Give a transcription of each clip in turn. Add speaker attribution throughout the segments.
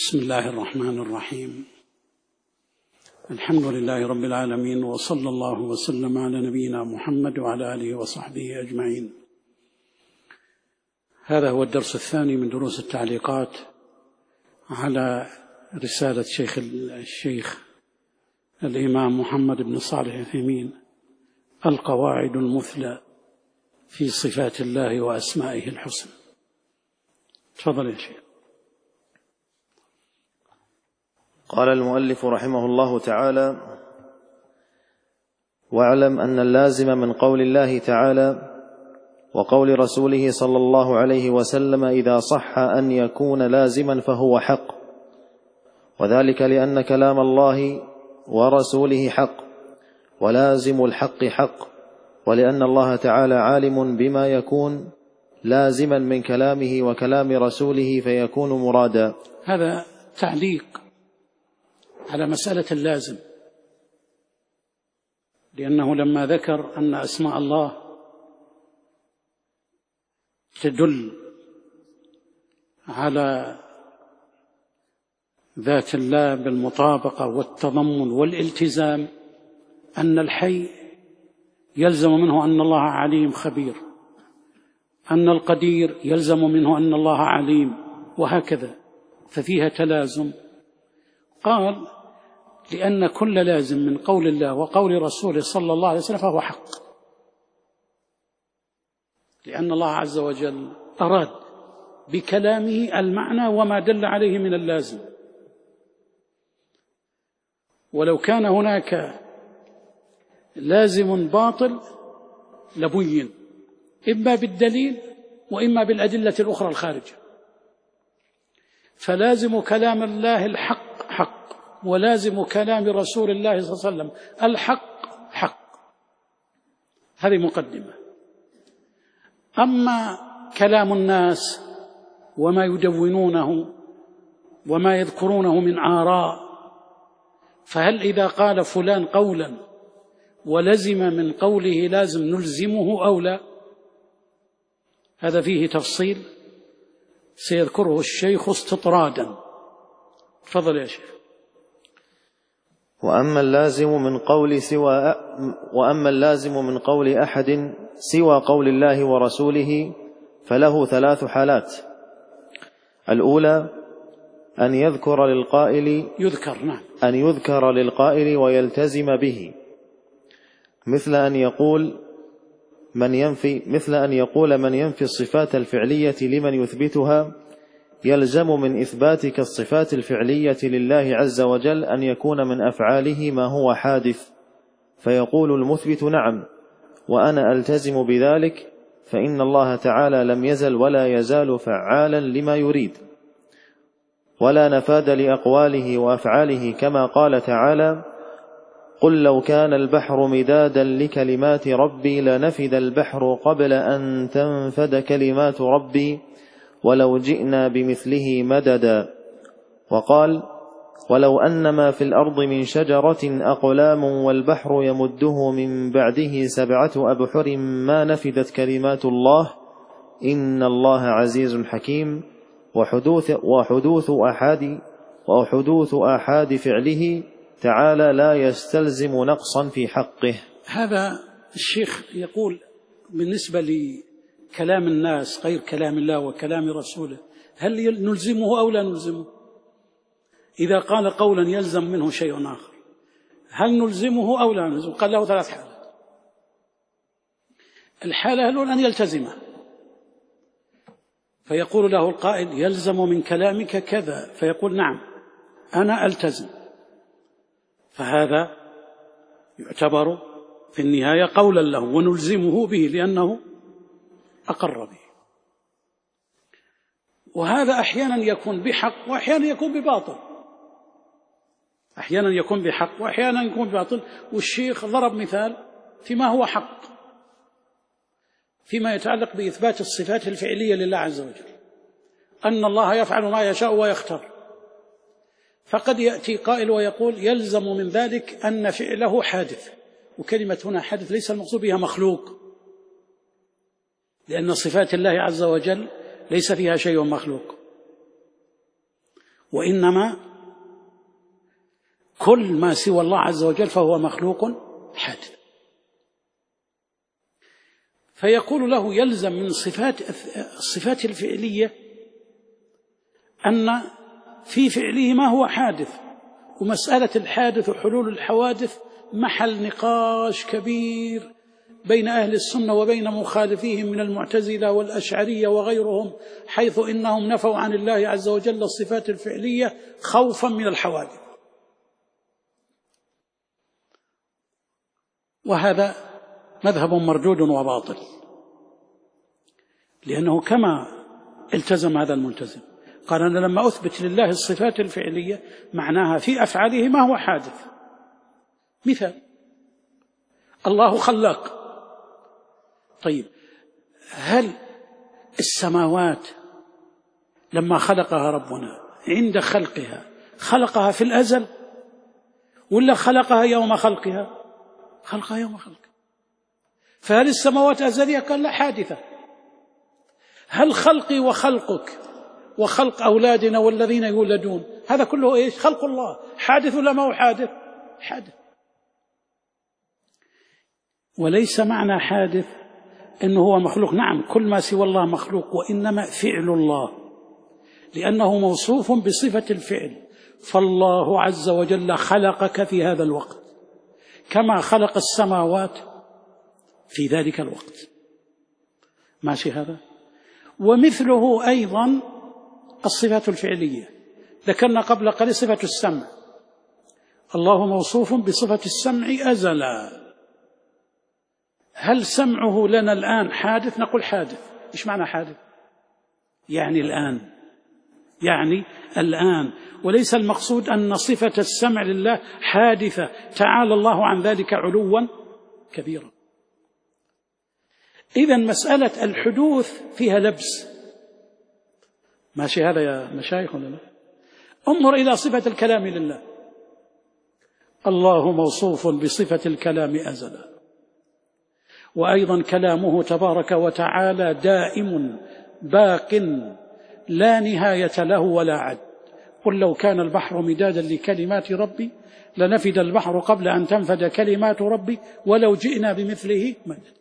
Speaker 1: بسم الله الرحمن الرحيم. الحمد لله رب العالمين، وصلى الله وسلم على نبينا محمد وعلى آله وصحبه أجمعين. هذا هو الدرس الثاني من دروس التعليقات على رسالة الشيخ الإمام محمد بن صالح العثيمين، القواعد المثلى في صفات الله وأسمائه الحسنى. تفضل يا شيخ.
Speaker 2: قال المؤلف رحمه الله تعالى: واعلم أن اللازم من قول الله تعالى وقول رسوله صلى الله عليه وسلم إذا صح أن يكون لازما فهو حق، وذلك لأن كلام الله ورسوله حق، ولازم الحق حق، ولأن الله تعالى عالم بما يكون لازما من كلامه وكلام رسوله فيكون مرادا.
Speaker 1: هذا تعليق على مسألة اللازم، لأنه لما ذكر أن أسماء الله تدل على ذات الله بالمطابقة والتضمن والالتزام، أن الحي يلزم منه أن الله عليم خبير، أن القدير يلزم منه أن الله عليم، وهكذا، ففيها تلازم. قال: لأن كل لازم من قول الله وقول رسوله صلى الله عليه وسلم فهو حق، لأن الله عز وجل أراد بكلامه المعنى وما دل عليه من اللازم. ولو كان هناك لازم باطل لبين، إما بالدليل وإما بالأدلة الأخرى الخارجة. فلازم كلام الله الحق حق، ولازم كلام رسول الله صلى الله عليه وسلم الحق حق. هذه مقدمة. أما كلام الناس وما يدونونه وما يذكرونه من آراء، فهل إذا قال فلان قولا ولزم من قوله لازم نلزمه أو لا؟ هذا فيه تفصيل سيذكره الشيخ استطرادا. تفضل يا شيخ.
Speaker 2: وأما اللازم من قول أحد سوى قول الله ورسوله فله ثلاث حالات. الأولى أن يذكر للقائل ويلتزم به، مثل أن يقول من ينفي الصفات الفعلية لمن يثبتها يلزم من إثباتك الصفات الفعلية لله عز وجل أن يكون من أفعاله ما هو حادث، فيقول المثبت: نعم، وأنا ألتزم بذلك، فإن الله تعالى لم يزل ولا يزال فعالا لما يريد. ولا نفاد لأقواله وأفعاله، كما قال تعالى: قل لو كان البحر مدادا لكلمات ربي لنفد البحر قبل أن تنفد كلمات ربي ولو جئنا بمثله مددا. وقال: ولو أن ما في الأرض من شجرة أقلام والبحر يمده من بعده 7 أبحر ما نفدت كلمات الله إن الله عزيز حكيم. وحدوث أحاد فعله تعالى لا يستلزم نقصا في حقه.
Speaker 1: هذا الشيخ يقول بالنسبة لكلام الناس غير كلام الله وكلام رسوله، هل نلزمه أو لا نلزمه؟ إذا قال قولا يلزم منه شيء آخر، هل نلزمه أو لا نلزمه؟ قال له 3 حالات. الحالة الأولى أن يلتزمه، فيقول له القائل: يلزم من كلامك كذا، فيقول: نعم، أنا ألتزم، فهذا يعتبر في النهاية قولا له ونلزمه به لأنه أقر به. وهذا أحيانا يكون بحق وأحيانا يكون بباطل، أحيانا يكون بحق وأحيانا يكون بباطل. والشيخ ضرب مثال فيما هو حق، فيما يتعلق بإثبات الصفات الفعلية لله عز وجل، أن الله يفعل ما يشاء ويختار. فقد يأتي قائل ويقول: يلزم من ذلك أن فعله حادث، وكلمة هنا حادث ليس المقصود بها مخلوق، لأن صفات الله عز وجل ليس فيها شيء مخلوق. وإنما كل ما سوى الله عز وجل فهو مخلوق حادث. فيقول له يلزم من الصفات الفعلية أن في فعله ما هو حادث، ومسألة الحادث وحلول الحوادث محل نقاش كبير بين أهل السنة وبين مخالفيهم من المعتزلة والأشعرية وغيرهم، حيث إنهم نفوا عن الله عز وجل الصفات الفعلية خوفا من الحوادث. وهذا مذهب مردود وباطل، لأنه كما التزم هذا الملتزم قال أنا لما أثبت لله الصفات الفعلية معناها في أفعاله ما هو حادث. مثال: الله خلاق. طيب، هل السماوات لما خلقها ربنا عند خلقها خلقها في الأزل ولا خلقها يوم خلقها؟ خلقها يوم خلقها. فهل السماوات أزلية؟ قال لا، حادثة. هل خلقي وخلقك وخلق أولادنا والذين يولدون هذا كله إيش؟ خلق الله. حادث ولا ما هو حادث؟ حادث. وليس معنى حادث إنه هو مخلوق. نعم، كل ما سوى الله مخلوق، وإنما فعل الله، لأنه موصوف بصفة الفعل. فالله عز وجل خلقك في هذا الوقت كما خلق السماوات في ذلك الوقت. ماشي هذا؟ ومثله أيضا الصفات الفعلية. ذكرنا قبل قليل صفة السمع، الله موصوف بصفة السمع أزلا. هل سمعه لنا الآن حادث؟ نقول حادث. إيش معنى حادث؟ يعني الآن، يعني الآن، وليس المقصود أن صفة السمع لله حادثة، تعالى الله عن ذلك علوا كبيرا. إذن مسألة الحدوث فيها لبس. ماشي هذا يا مشايخ ولا لا؟ انظر إلى صفة الكلام لله، الله موصوف بصفة الكلام أزلا، وأيضا كلامه تبارك وتعالى دائم باق لا نهاية له ولا عد. قل لو كان البحر مدادا لكلمات ربي لنفد البحر قبل أن تنفد كلمات ربي ولو جئنا بمثله مددا.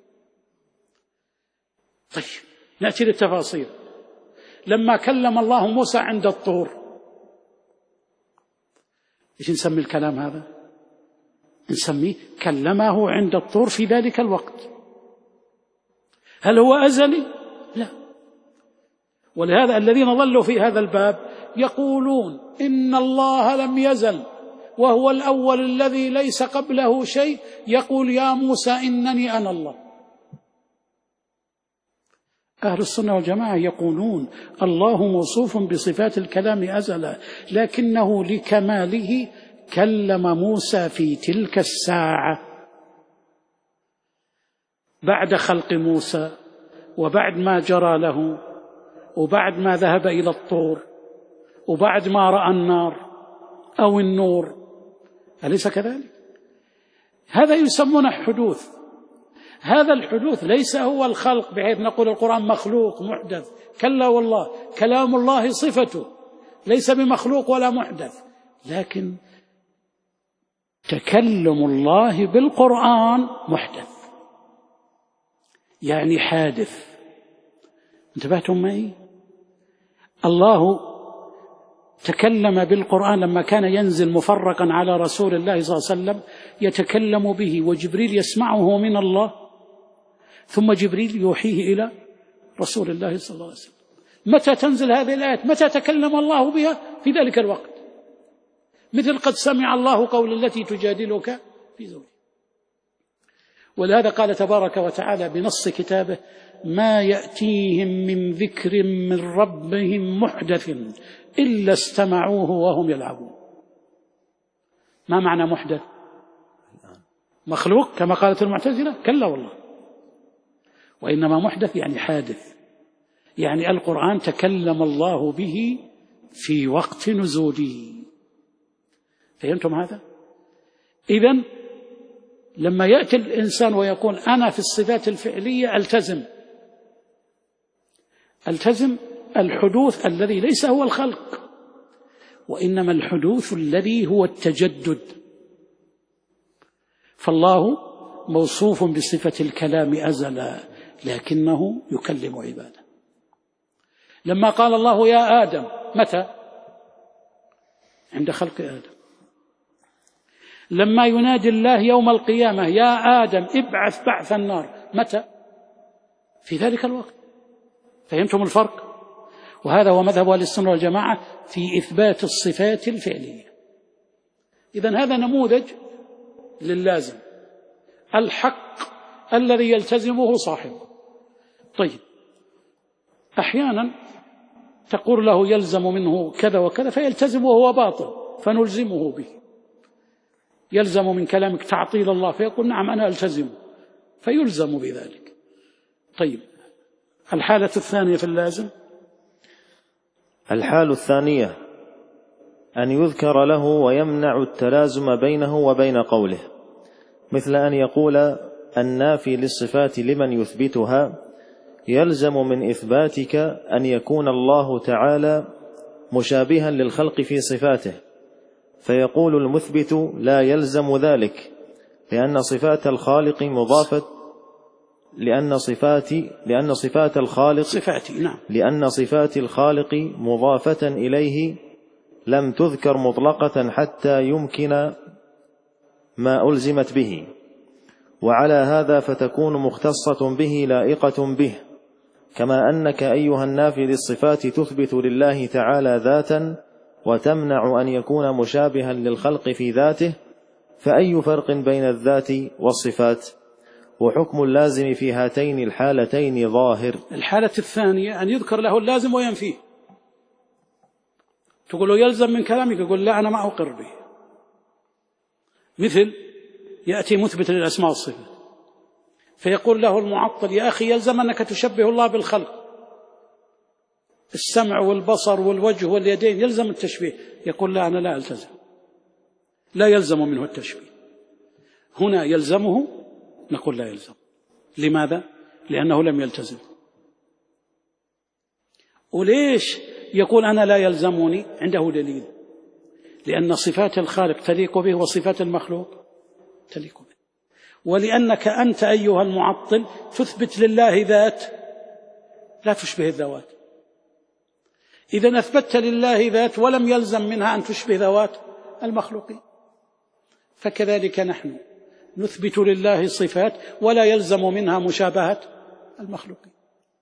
Speaker 1: طيب، نأتي للتفاصيل. لما كلم الله موسى عند الطور، إيش نسمي الكلام هذا؟ نسميه كلمه عند الطور في ذلك الوقت. هل هو أزلي؟ لا. ولهذا الذين ضلوا في هذا الباب يقولون إن الله لم يزل وهو الأول الذي ليس قبله شيء، يقول يا موسى إنني أنا الله. أهل السنة والجماعة يقولون الله موصوف بصفات الكلام أزلا، لكنه لكماله كلم موسى في تلك الساعة بعد خلق موسى، وبعد ما جرى له، وبعد ما ذهب إلى الطور، وبعد ما رأى النار أو النور. أليس كذلك؟ هذا يسمونه حدوث. هذا الحدوث ليس هو الخلق بحيث نقول القرآن مخلوق محدث، كلا والله، كلام الله صفته ليس بمخلوق ولا محدث، لكن تكلم الله بالقرآن محدث، يعني حادث. انتبهتم معي؟ الله تكلم بالقرآن لما كان ينزل مفرقا على رسول الله صلى الله عليه وسلم، يتكلم به وجبريل يسمعه من الله، ثم جبريل يوحيه إلى رسول الله صلى الله عليه وسلم. متى تنزل هذه الآيات؟ متى تكلم الله بها؟ في ذلك الوقت، مثل قد سمع الله قول التي تجادلك في زوجها. ولهذا قال تبارك وتعالى بنص كتابه ما يأتيهم من ذكر من ربهم محدث إلا استمعوه وهم يلعبون. ما معنى محدث؟ مخلوق كما قالت المعتزلة؟ كلا والله، وإنما محدث يعني حادث، يعني القرآن تكلم الله به في وقت نزوله. فهمتم هذا؟ إذن لما يأتي الإنسان ويقول أنا في الصفات الفعلية ألتزم الحدوث الذي ليس هو الخلق، وإنما الحدوث الذي هو التجدد. فالله موصوف بصفة الكلام أزلا، لكنه يكلم عباده. لما قال الله يا آدم، متى؟ عند خلق آدم. لما ينادي الله يوم القيامة يا آدم ابعث بعث النار، متى؟ في ذلك الوقت. فهمتم الفرق؟ وهذا هو مذهب أهل السنة والجماعة في إثبات الصفات الفعلية. إذن هذا نموذج للازم الحق الذي يلتزمه صاحبه. طيب، أحيانا تقول له يلزم منه كذا وكذا فيلتزم وهو باطل فنلزمه به. يلزم من كلامك تعطيل الله فيقول نعم أنا ألتزم فيلزم بذلك. طيب، الحالة الثانية في اللازم،
Speaker 2: الحال الثانية أن يذكر له ويمنع التلازم بينه وبين قوله، مثل أن يقول النافي للصفات لمن يثبتها يلزم من إثباتك أن يكون الله تعالى مشابها للخلق في صفاته، فيقول المثبت لا يلزم ذلك لأن صفات الخالق مضافة لأن صفات الخالق مضافة إليه لم تذكر مطلقة حتى يمكن ما ألزمت به، وعلى هذا فتكون مختصة به لائقة به، كما أنك أيها النافي للصفات تثبت لله تعالى ذاتا وتمنع أن يكون مشابها للخلق في ذاته، فأي فرق بين الذات والصفات؟ وحكم اللازم في هاتين الحالتين ظاهر.
Speaker 1: الحالة الثانية أن يذكر له اللازم وينفيه. تقول له يلزم من كلامك، يقول لا أنا ما أقر به. مثل يأتي مثبت للأسماء والصفات فيقول له المعطل يا أخي يلزم أنك تشبه الله بالخلق، السمع والبصر والوجه واليدين يلزم التشبيه. يقول لا أنا لا ألتزم، لا يلزم منه التشبيه. هنا يلزمه، نقول لا يلزم. لماذا؟ لأنه لم يلتزم. وليش يقول أنا لا يلزمني؟ عنده دليل، لأن صفات الخالق تليق به وصفات المخلوق تليق به، ولأنك أنت أيها المعطل تثبت لله ذات لا تشبه الذوات. إذا أثبتت لله ذات ولم يلزم منها أن تشبه ذوات المخلوقين. فكذلك نحن نثبت لله صفات ولا يلزم منها مشابهة المخلوقين.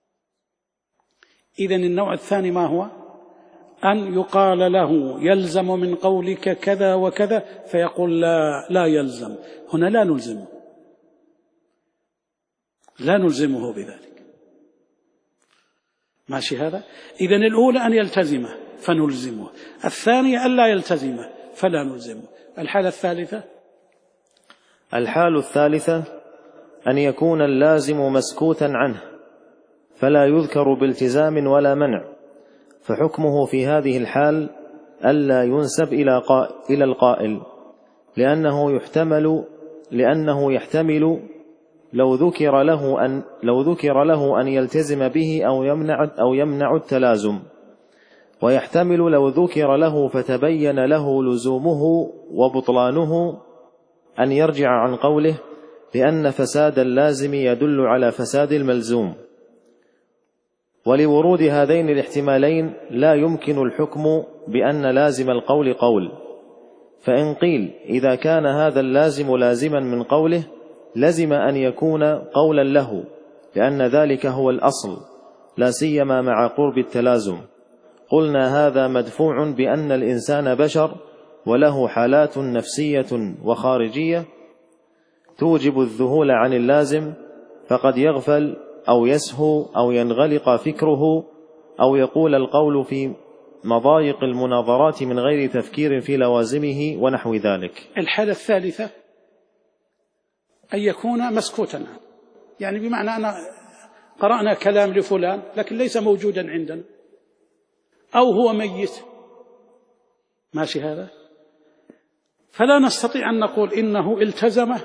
Speaker 1: إذن النوع الثاني ما هو؟ أن يقال له يلزم من قولك كذا وكذا فيقول لا يلزم. هنا لا نلزمه بذلك. ماشي هذا؟ إذن الأولى أن يلتزمه فنلزمه، الثانية أن لا يلتزمه فلا نلزمه.
Speaker 2: الحال الثالثة أن يكون اللازم مسكوتا عنه فلا يذكر بالتزام ولا منع، فحكمه في هذه الحال ألا ينسب إلى القائل، لأنه يحتمل لو ذكر له أن يلتزم به أو يمنع التلازم، ويحتمل لو ذكر له فتبين له لزومه وبطلانه أن يرجع عن قوله، لأن فساد اللازم يدل على فساد الملزوم. ولورود هذين الاحتمالين لا يمكن الحكم بأن لازم القول قول. فإن قيل إذا كان هذا اللازم لازما من قوله لزم أن يكون قولا له، لأن ذلك هو الأصل لا سيما مع قرب التلازم، قلنا هذا مدفوع بأن الإنسان بشر وله حالات نفسية وخارجية توجب الذهول عن اللازم، فقد يغفل أو يسهو أو ينغلق فكره أو يقول القول في مضايق المناظرات من غير تفكير في لوازمه ونحو ذلك.
Speaker 1: الحالة الثالثة أن يكون مسكوتا عنه، يعني بمعنى أنا قرأنا كلام لفلان لكن ليس موجودا عندنا، أو هو ميت. ماشي هذا؟ فلا نستطيع أن نقول إنه التزمه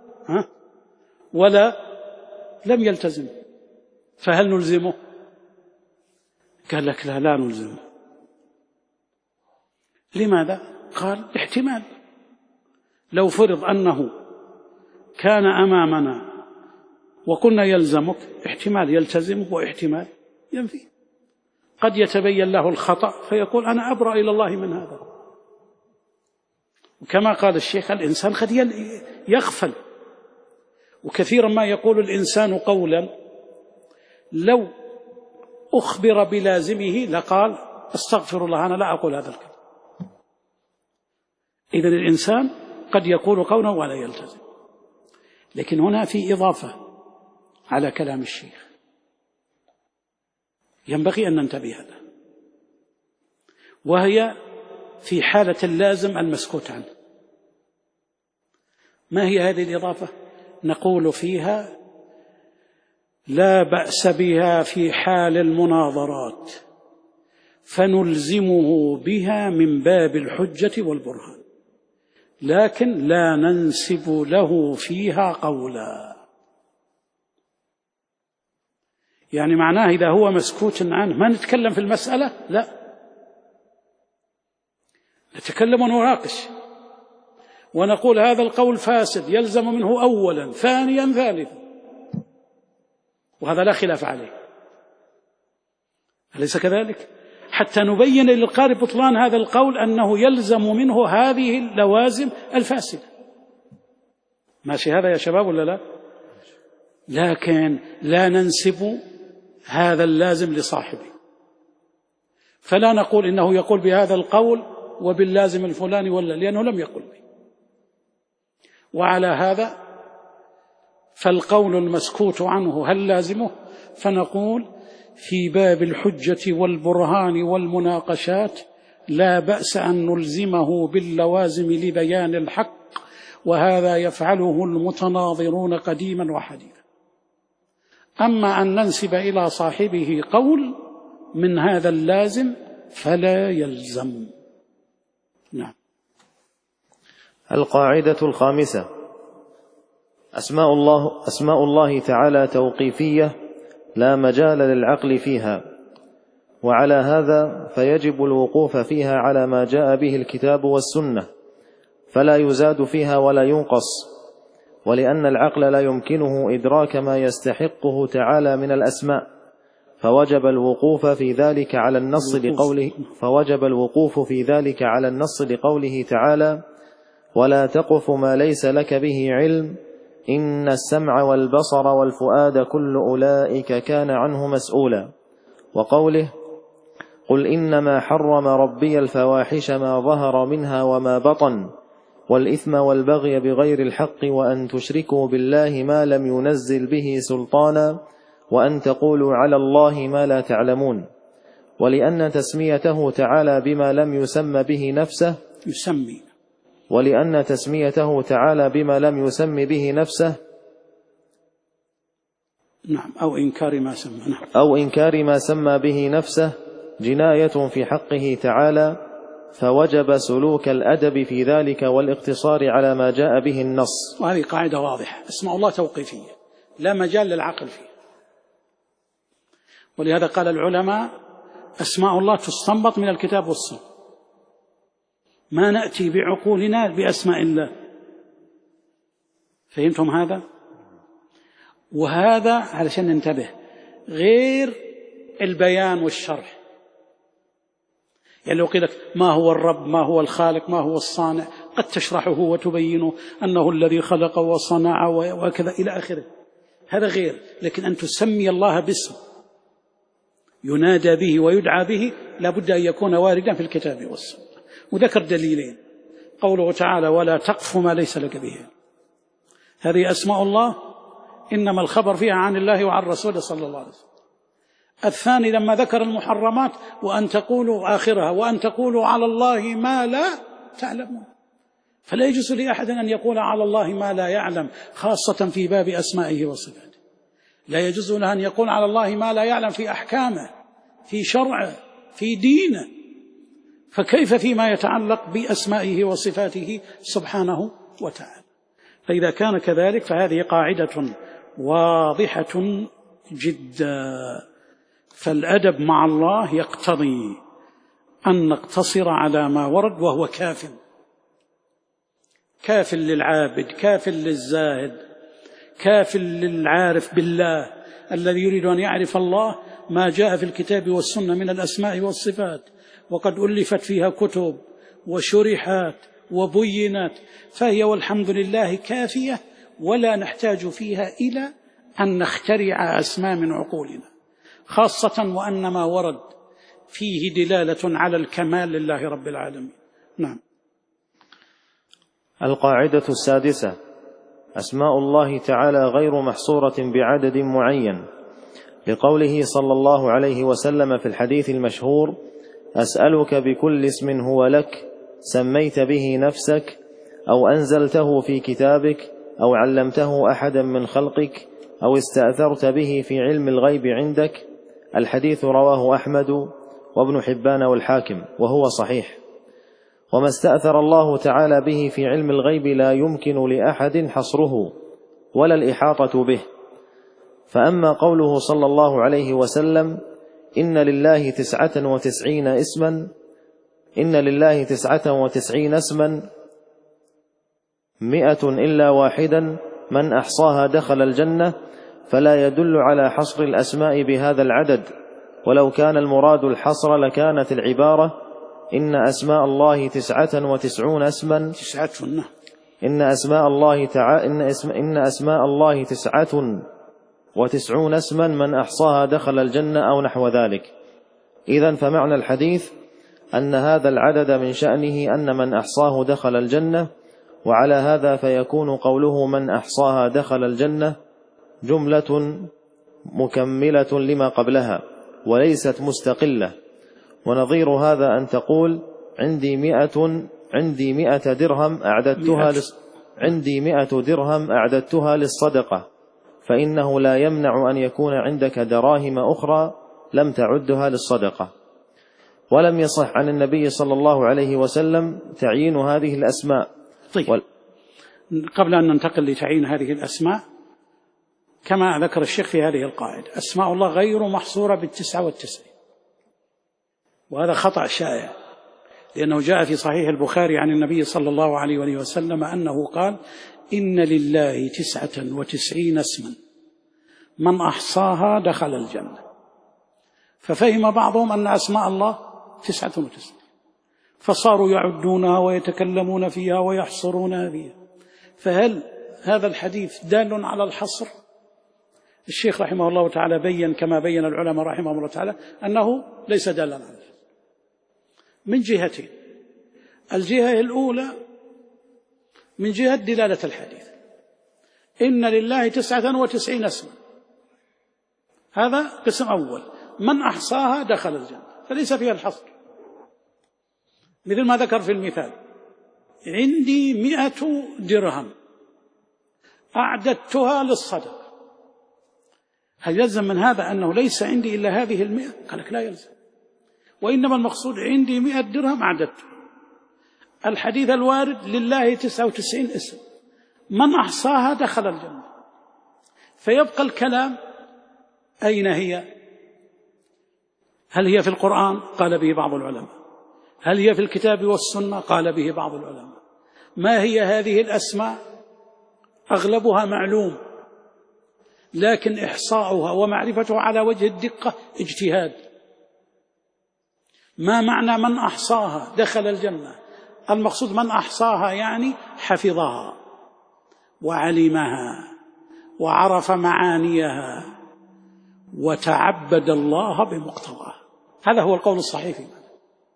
Speaker 1: ولا لم يلتزم، فهل نلزمه؟ قال لك لا نلزمه. لماذا؟ قال احتمال، لو فرض أنه كان أمامنا وقلنا يلزمك، احتمال يلتزمه واحتمال ينفي. قد يتبين له الخطأ فيقول أنا أبرأ إلى الله من هذا. وكما قال الشيخ الإنسان قد يغفل، وكثيرا ما يقول الإنسان قولا لو أخبر بلازمه لقال أستغفر الله أنا لا أقول هذا الكلام. إذن الإنسان قد يقول قولا ولا يلتزم. لكن هنا في إضافة على كلام الشيخ ينبغي أن ننتبه لها، وهي في حالة اللازم المسكوت عنه. ما هي هذه الإضافة؟ نقول فيها لا بأس بها في حال المناظرات فنلزمه بها من باب الحجة والبرهان، لكن لا ننسب له فيها قولا. يعني معناه إذا هو مسكوت عنه ما نتكلم في المسألة، لا، نتكلم ونناقش ونقول هذا القول فاسد يلزم منه أولا ثانيا ثالثا، وهذا لا خلاف عليه، أليس كذلك؟ حتى نبين للقارئ بطلان هذا القول أنه يلزم منه هذه اللوازم الفاسدة. ماشي هذا يا شباب ولا لا؟ لكن لا ننسب هذا اللازم لصاحبه، فلا نقول إنه يقول بهذا القول وباللازم الفلاني ولا، لأنه لم يقل به. وعلى هذا فالقول المسكوت عنه هل لازمه؟ فنقول في باب الحجة والبرهان والمناقشات لا بأس أن نلزمه باللوازم لبيان الحق، وهذا يفعله المتناظرون قديما وحديثا. أما أن ننسب إلى صاحبه قول من هذا اللازم فلا يلزم. نعم.
Speaker 2: القاعدة الخامسة: أسماء الله تعالى توقيفية لا مجال للعقل فيها، وعلى هذا فيجب الوقوف فيها على ما جاء به الكتاب والسنة، فلا يزاد فيها ولا ينقص، ولأن العقل لا يمكنه إدراك ما يستحقه تعالى من الأسماء، فوجب الوقوف في ذلك على النص لقوله تعالى: ولا تقف ما ليس لك به علم إن السمع والبصر والفؤاد كل أولئك كان عنه مسؤولا. وقوله: قل إنما حرم ربي الفواحش ما ظهر منها وما بطن والإثم والبغي بغير الحق وأن تشركوا بالله ما لم ينزل به سلطانا وأن تقولوا على الله ما لا تعلمون. ولأن تسميته تعالى بما لم يسم به نفسه
Speaker 1: نعم
Speaker 2: أو إنكار ما سمى به نفسه جناية في حقه تعالى، فوجب سلوك الأدب في ذلك والاقتصار على ما جاء به النص.
Speaker 1: وهذه قاعدة واضحة: أسماء الله توقيفية لا مجال للعقل فيها. ولهذا قال العلماء: أسماء الله تستنبط من الكتاب والسنة، ما نأتي بعقولنا بأسماء الله. فهمتم هذا؟ وهذا علشان ننتبه غير البيان والشرح. يعني لو قيل لك ما هو الرب، ما هو الخالق، ما هو الصانع، قد تشرحه وتبينه أنه الذي خلق وصنع وكذا إلى آخره، هذا غير. لكن أن تسمي الله باسم ينادى به ويدعى به لابد أن يكون واردا في الكتاب والسنة. وذكر دليلين: قوله تعالى: ولا تقف ما ليس لك به. هذه أسماء الله إنما الخبر فيها عن الله وعن رسوله صلى الله عليه وسلم. الثاني لما ذكر المحرمات: وأن تقولوا آخرها وأن تقولوا على الله ما لا تعلمون. فلا يجوز لأحد أن يقول على الله ما لا يعلم، خاصة في باب أسمائه وصفاته. لا يجوز له أن يقول على الله ما لا يعلم في أحكامه، في شرعه، في دينه، فكيف فيما يتعلق بأسمائه وصفاته سبحانه وتعالى. فإذا كان كذلك فهذه قاعدة واضحة جدا. فالأدب مع الله يقتضي أن نقتصر على ما ورد، وهو كاف للعابد، كاف للزاهد، كاف للعارف بالله الذي يريد أن يعرف الله، ما جاء في الكتاب والسنة من الأسماء والصفات، وقد ألفت فيها كتب وشرحات وبينات، فهي والحمد لله كافية، ولا نحتاج فيها إلى أن نخترع أسماء من عقولنا، خاصة وأن ما ورد فيه دلالة على الكمال لله رب العالمين. نعم.
Speaker 2: القاعدة السادسة: أسماء الله تعالى غير محصورة بعدد معين، لقوله صلى الله عليه وسلم في الحديث المشهور: أسألك بكل اسم هو لك سميت به نفسك أو أنزلته في كتابك أو علمته أحدا من خلقك أو استأثرت به في علم الغيب عندك. الحديث رواه أحمد وابن حبان والحاكم، وهو صحيح. وما استأثر الله تعالى به في علم الغيب لا يمكن لأحد حصره ولا الإحاطة به. فأما قوله صلى الله عليه وسلم: إن لله 99 اسما 100 إلا واحدا من أحصاها دخل الجنة، فلا يدل على حصر الأسماء بهذا العدد، ولو كان المراد الحصر لكانت العبارة: إن أسماء الله 99 اسما إن أسماء الله 99 اسما من أحصاها دخل الجنة أو نحو ذلك. إذن فمعنى الحديث أن هذا العدد من شأنه أن من أحصاه دخل الجنة، وعلى هذا فيكون قوله من أحصاها دخل الجنة جملة مكملة لما قبلها وليست مستقلة. ونظير هذا أن تقول: عندي 100 درهم أعددتها للصدقة، فإنه لا يمنع أن يكون عندك دراهم أخرى لم تعدها للصدقة. ولم يصح عن النبي صلى الله عليه وسلم تعيين هذه الأسماء.
Speaker 1: طيب، قبل أن ننتقل لتعيين هذه الأسماء، كما ذكر الشيخ في هذه القاعدة: أسماء الله غير محصورة ب99، وهذا خطأ شائع، لأنه جاء في صحيح البخاري عن النبي صلى الله عليه وسلم أنه قال: إن لله 99 اسما من أحصاها دخل الجنة. ففهم بعضهم أن أسماء الله 99، فصاروا يعدونها ويتكلمون فيها ويحصرونها فيها. فهل هذا الحديث دال على الحصر؟ الشيخ رحمه الله تعالى بين، كما بين العلماء رحمه الله تعالى، أنه ليس دالا على الحصر من جهتين: الجهة الأولى من جهة دلالة الحديث، إن لله 99 اسما، هذا قسم أول، من أحصاها دخل الجنة، فليس فيها الحصر، مثل ما ذكر في المثال: عندي 100 درهم أعددتها للصدقة. هل يلزم من هذا أنه ليس عندي إلا هذه 100؟ قال لك لا يلزم، وإنما المقصود عندي 100 درهم أعددتها. الحديث الوارد: لله 99 اسم من أحصاها دخل الجنة. فيبقى الكلام: أين هي؟ هل هي في القرآن؟ قال به بعض العلماء. هل هي في الكتاب والسنة؟ قال به بعض العلماء. ما هي هذه الأسماء؟ أغلبها معلوم، لكن إحصاؤها ومعرفتها على وجه الدقة اجتهاد. ما معنى من أحصاها دخل الجنة؟ المقصود من أحصاها يعني حفظها وعلمها وعرف معانيها وتعبد الله بمقتضاها. هذا هو القول الصحيح في معنى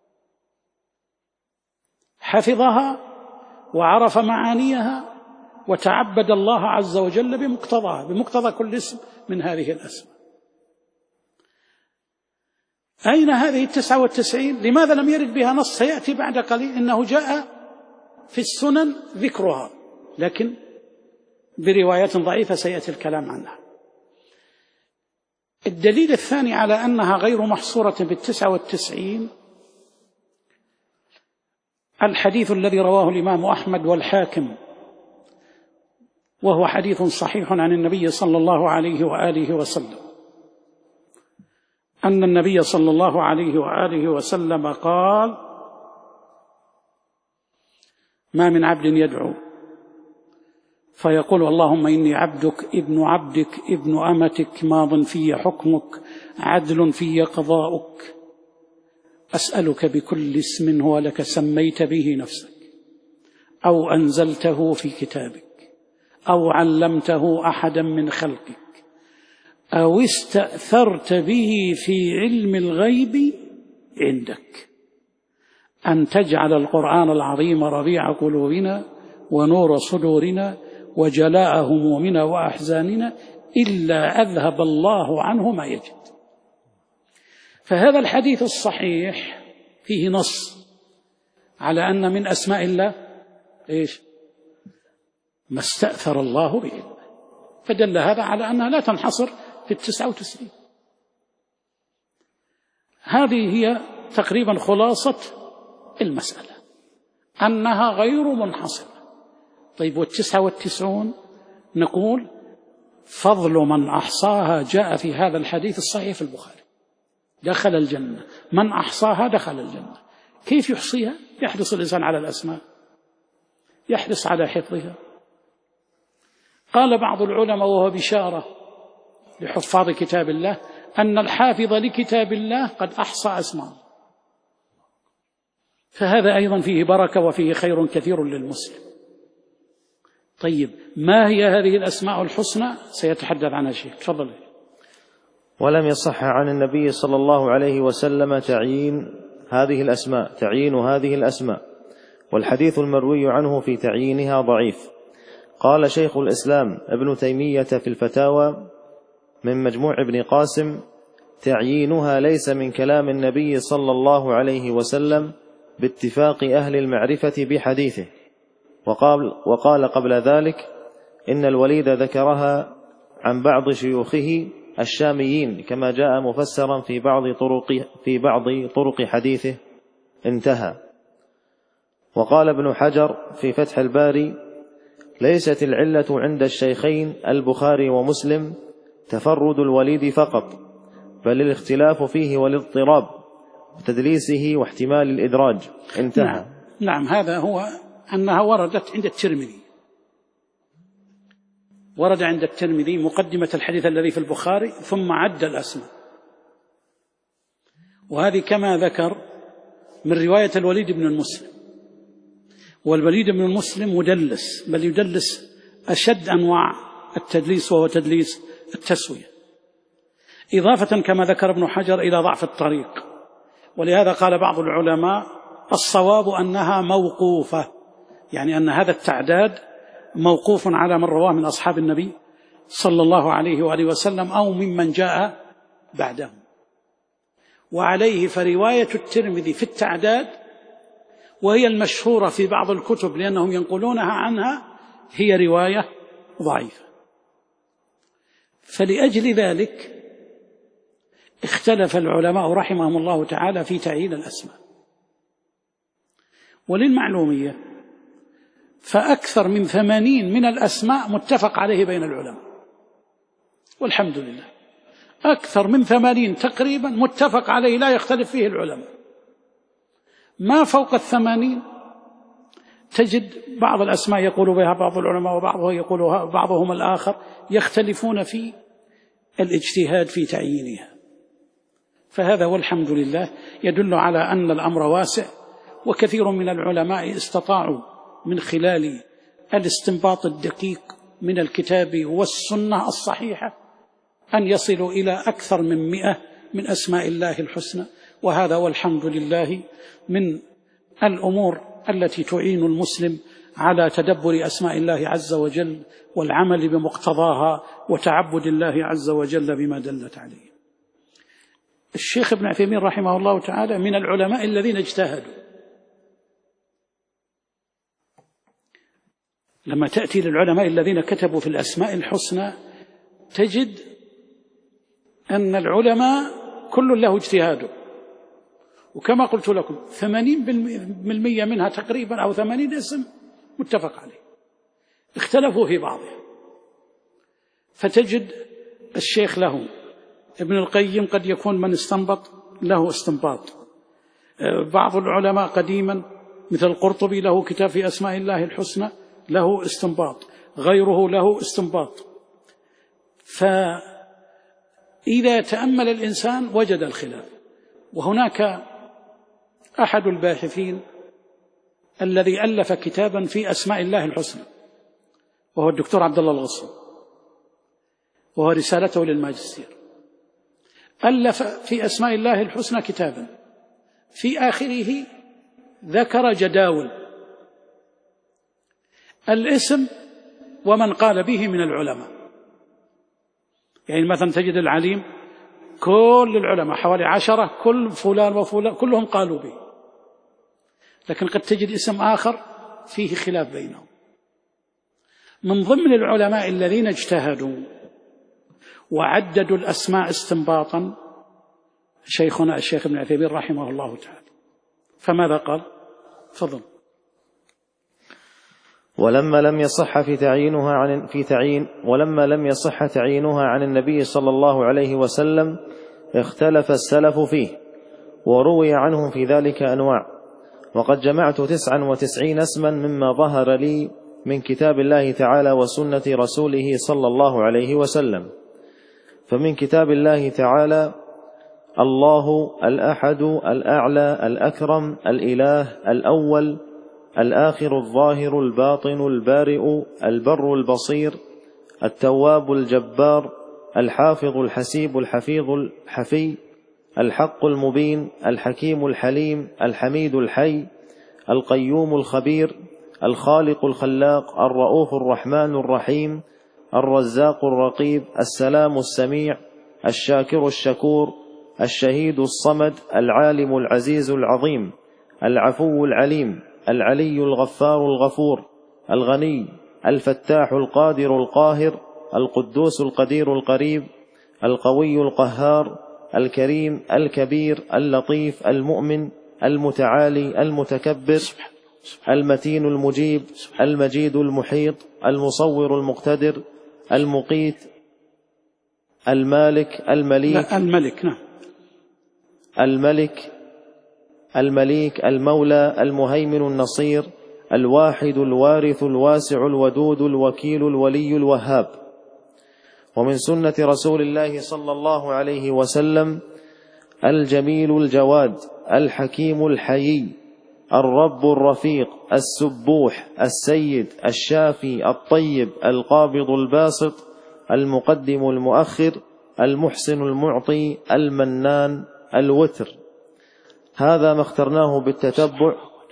Speaker 1: حفظها وعرف معانيها وتعبد الله عز وجل بمقتضاها، بمقتضى كل اسم من هذه الأسماء. أين هذه 99؟ لماذا لم يرد بها نص؟ سيأتي بعد قليل إنه جاء في السنن ذكرها، لكن بروايات ضعيفة سيأتي الكلام عنها. الدليل الثاني على أنها غير محصورة ب99 الحديث الذي رواه الإمام أحمد والحاكم، وهو حديث صحيح عن النبي صلى الله عليه وآله وسلم، أن النبي صلى الله عليه وآله وسلم قال: ما من عبد يدعو فيقول اللهم إني عبدك ابن أمتك ماض في حكمك عدل في قضاؤك أسألك بكل اسم هو لك سميت به نفسك أو أنزلته في كتابك أو علمته أحدا من خلقك أو استأثرت به في علم الغيب عندك أن تجعل القرآن العظيم ربيع قلوبنا ونور صدورنا وجلاء همومنا وأحزاننا إلا أذهب الله عنه ما يجد. فهذا الحديث الصحيح فيه نص على أن من أسماء الله إيش؟ ما استأثر الله به، فدل هذا على أنها لا تنحصر في 99. هذه هي تقريبا خلاصة المسألة، أنها غير منحصرة. طيب 99 نقول فضل من أحصاها جاء في هذا الحديث الصحيح في البخاري: دخل الجنة من أحصاها دخل الجنة. كيف يحصيها؟ يحرص الإنسان على الأسماء، يحرص على حفظها. قال بعض العلماء وهو بشارة لحفاظ كتاب الله أن الحافظ لكتاب الله قد أحصى أسماء، فهذا أيضا فيه بركة وفيه خير كثير للمسلم. طيب ما هي هذه الأسماء الحسنى؟ سيتحدث عنها الشيخ، تفضل.
Speaker 2: ولم يصح عن النبي صلى الله عليه وسلم تعيين هذه الأسماء، والحديث المروي عنه في تعيينها ضعيف. قال شيخ الإسلام ابن تيمية في الفتاوى من مجموع ابن قاسم: تعيينها ليس من كلام النبي صلى الله عليه وسلم باتفاق أهل المعرفة بحديثه. وقال قبل ذلك إن الوليد ذكرها عن بعض شيوخه الشاميين كما جاء مفسرا في بعض طرق حديثه، انتهى. وقال ابن حجر في فتح الباري: ليست العلة عند الشيخين البخاري ومسلم تفرد الوليد فقط، بل الاختلاف فيه والاضطراب وتدليسه واحتمال الإدراج، انتهى.
Speaker 1: نعم، هذا هو أنها وردت عند الترمذي، ورد عند الترمذي مقدمة الحديث الذي في البخاري ثم عد الأسماء، وهذه كما ذكر من رواية الوليد بن المسلم. والوليد بن المسلم مدلس، بل يدلس أشد أنواع التدليس وهو تدليس التسوية، إضافة كما ذكر ابن حجر إلى ضعف الطريق. ولهذا قال بعض العلماء الصواب أنها موقوفة، يعني أن هذا التعداد موقوف على من رواه من أصحاب النبي صلى الله عليه وآله وسلم أو ممن جاء بعدهم. وعليه فرواية الترمذي في التعداد، وهي المشهورة في بعض الكتب لأنهم ينقلونها عنها، هي رواية ضعيفة. فلأجل ذلك اختلف العلماء رحمهم الله تعالى في تعيين الأسماء. وللمعلومية فأكثر من 80 من الأسماء متفق عليه بين العلماء، والحمد لله، أكثر من 80 تقريبا متفق عليه لا يختلف فيه العلماء. ما فوق 80 تجد بعض الأسماء يقول بها بعض العلماء وبعضهم الآخر يختلفون في الاجتهاد في تعيينها. فهذا والحمد لله يدل على أن الأمر واسع، وكثير من العلماء استطاعوا من خلال الاستنباط الدقيق من الكتاب والسنة الصحيحة أن يصلوا إلى أكثر من 100 من أسماء الله الحسنى. وهذا والحمد لله من الأمور التي تعين المسلم على تدبر أسماء الله عز وجل والعمل بمقتضاها وتعبد الله عز وجل بما دلت عليه. الشيخ ابن عثيمين رحمه الله تعالى من العلماء الذين اجتهدوا. لما تأتي للعلماء الذين كتبوا في الأسماء الحسنى تجد أن العلماء كل له اجتهاده، وكما قلت لكم 80% منها تقريبا أو 80 اسم متفق عليه، اختلفوا في بعضها. فتجد الشيخ له ابن القيم قد يكون من استنبط له استنباط، بعض العلماء قديما مثل القرطبي له كتاب في أسماء الله الحسنى له استنباط، غيره له استنباط. فإذا تأمل الإنسان وجد الخلاف. وهناك أحد الباحثين الذي ألف كتابا في أسماء الله الحسنى وهو الدكتور عبد الله الغصن، وهو رسالته للماجستير، ألف في أسماء الله الحسنى كتابا في آخره ذكر جداول الاسم ومن قال به من العلماء. يعني مثلا تجد العليم كل العلماء حوالي 10 كل فلان وفلان كلهم قالوا به، لكن قد تجد اسم آخر فيه خلاف بينهم. من ضمن العلماء الذين اجتهدوا وعددوا الأسماء استنباطا شيخنا الشيخ ابن عثيمين رحمه الله تعالى. فماذا قال؟ فضل.
Speaker 2: ولما لم يصح تعيينها عن النبي صلى الله عليه وسلم اختلف السلف فيه، وروي عنهم في ذلك أنواع. وقد جمعت 99 اسما مما ظهر لي من كتاب الله تعالى وسنة رسوله صلى الله عليه وسلم. فمن كتاب الله تعالى: الله الأحد الأعلى الأكرم الإله الأول الآخر الظاهر الباطن البارئ البر البصير التواب الجبار الحافظ الحسيب الحفيظ الحفي الحق المبين الحكيم الحليم الحميد الحي القيوم الخبير الخالق الخلاق الرؤوف الرحمن الرحيم الرزاق الرقيب السلام السميع الشاكر الشكور الشهيد الصمد العالم العزيز العظيم العفو العليم العلي الغفار الغفور الغني الفتاح القادر القاهر القدوس القدير القريب القوي القهار الكريم الكبير اللطيف المؤمن المتعالي المتكبر المتين المجيب المجيد المحيط المصور المقتدر المقيت المالك المليك المليك المولى المهيمن النصير الواحد الوارث الواسع الودود الوكيل الولي الوهاب. ومن سنة رسول الله صلى الله عليه وسلم: الجميل الجواد الحكيم الحيي الرب الرفيق السبوح السيد الشافي الطيب القابض الباسط المقدم المؤخر المحسن المعطي المنان الوتر. هذا ما اخترناه بالتتبع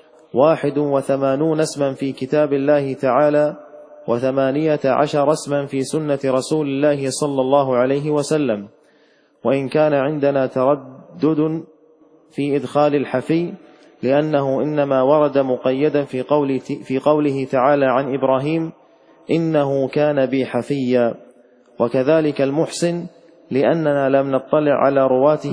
Speaker 2: 81 اسما في كتاب الله تعالى، 18 اسما في سنة رسول الله صلى الله عليه وسلم. وإن كان عندنا تردد في إدخال الحفي، لأنه إنما ورد مقيدا في قوله تعالى عن إبراهيم: إنه كان بي حفيا. وكذلك المحسن، لأننا لم نطلع على رواته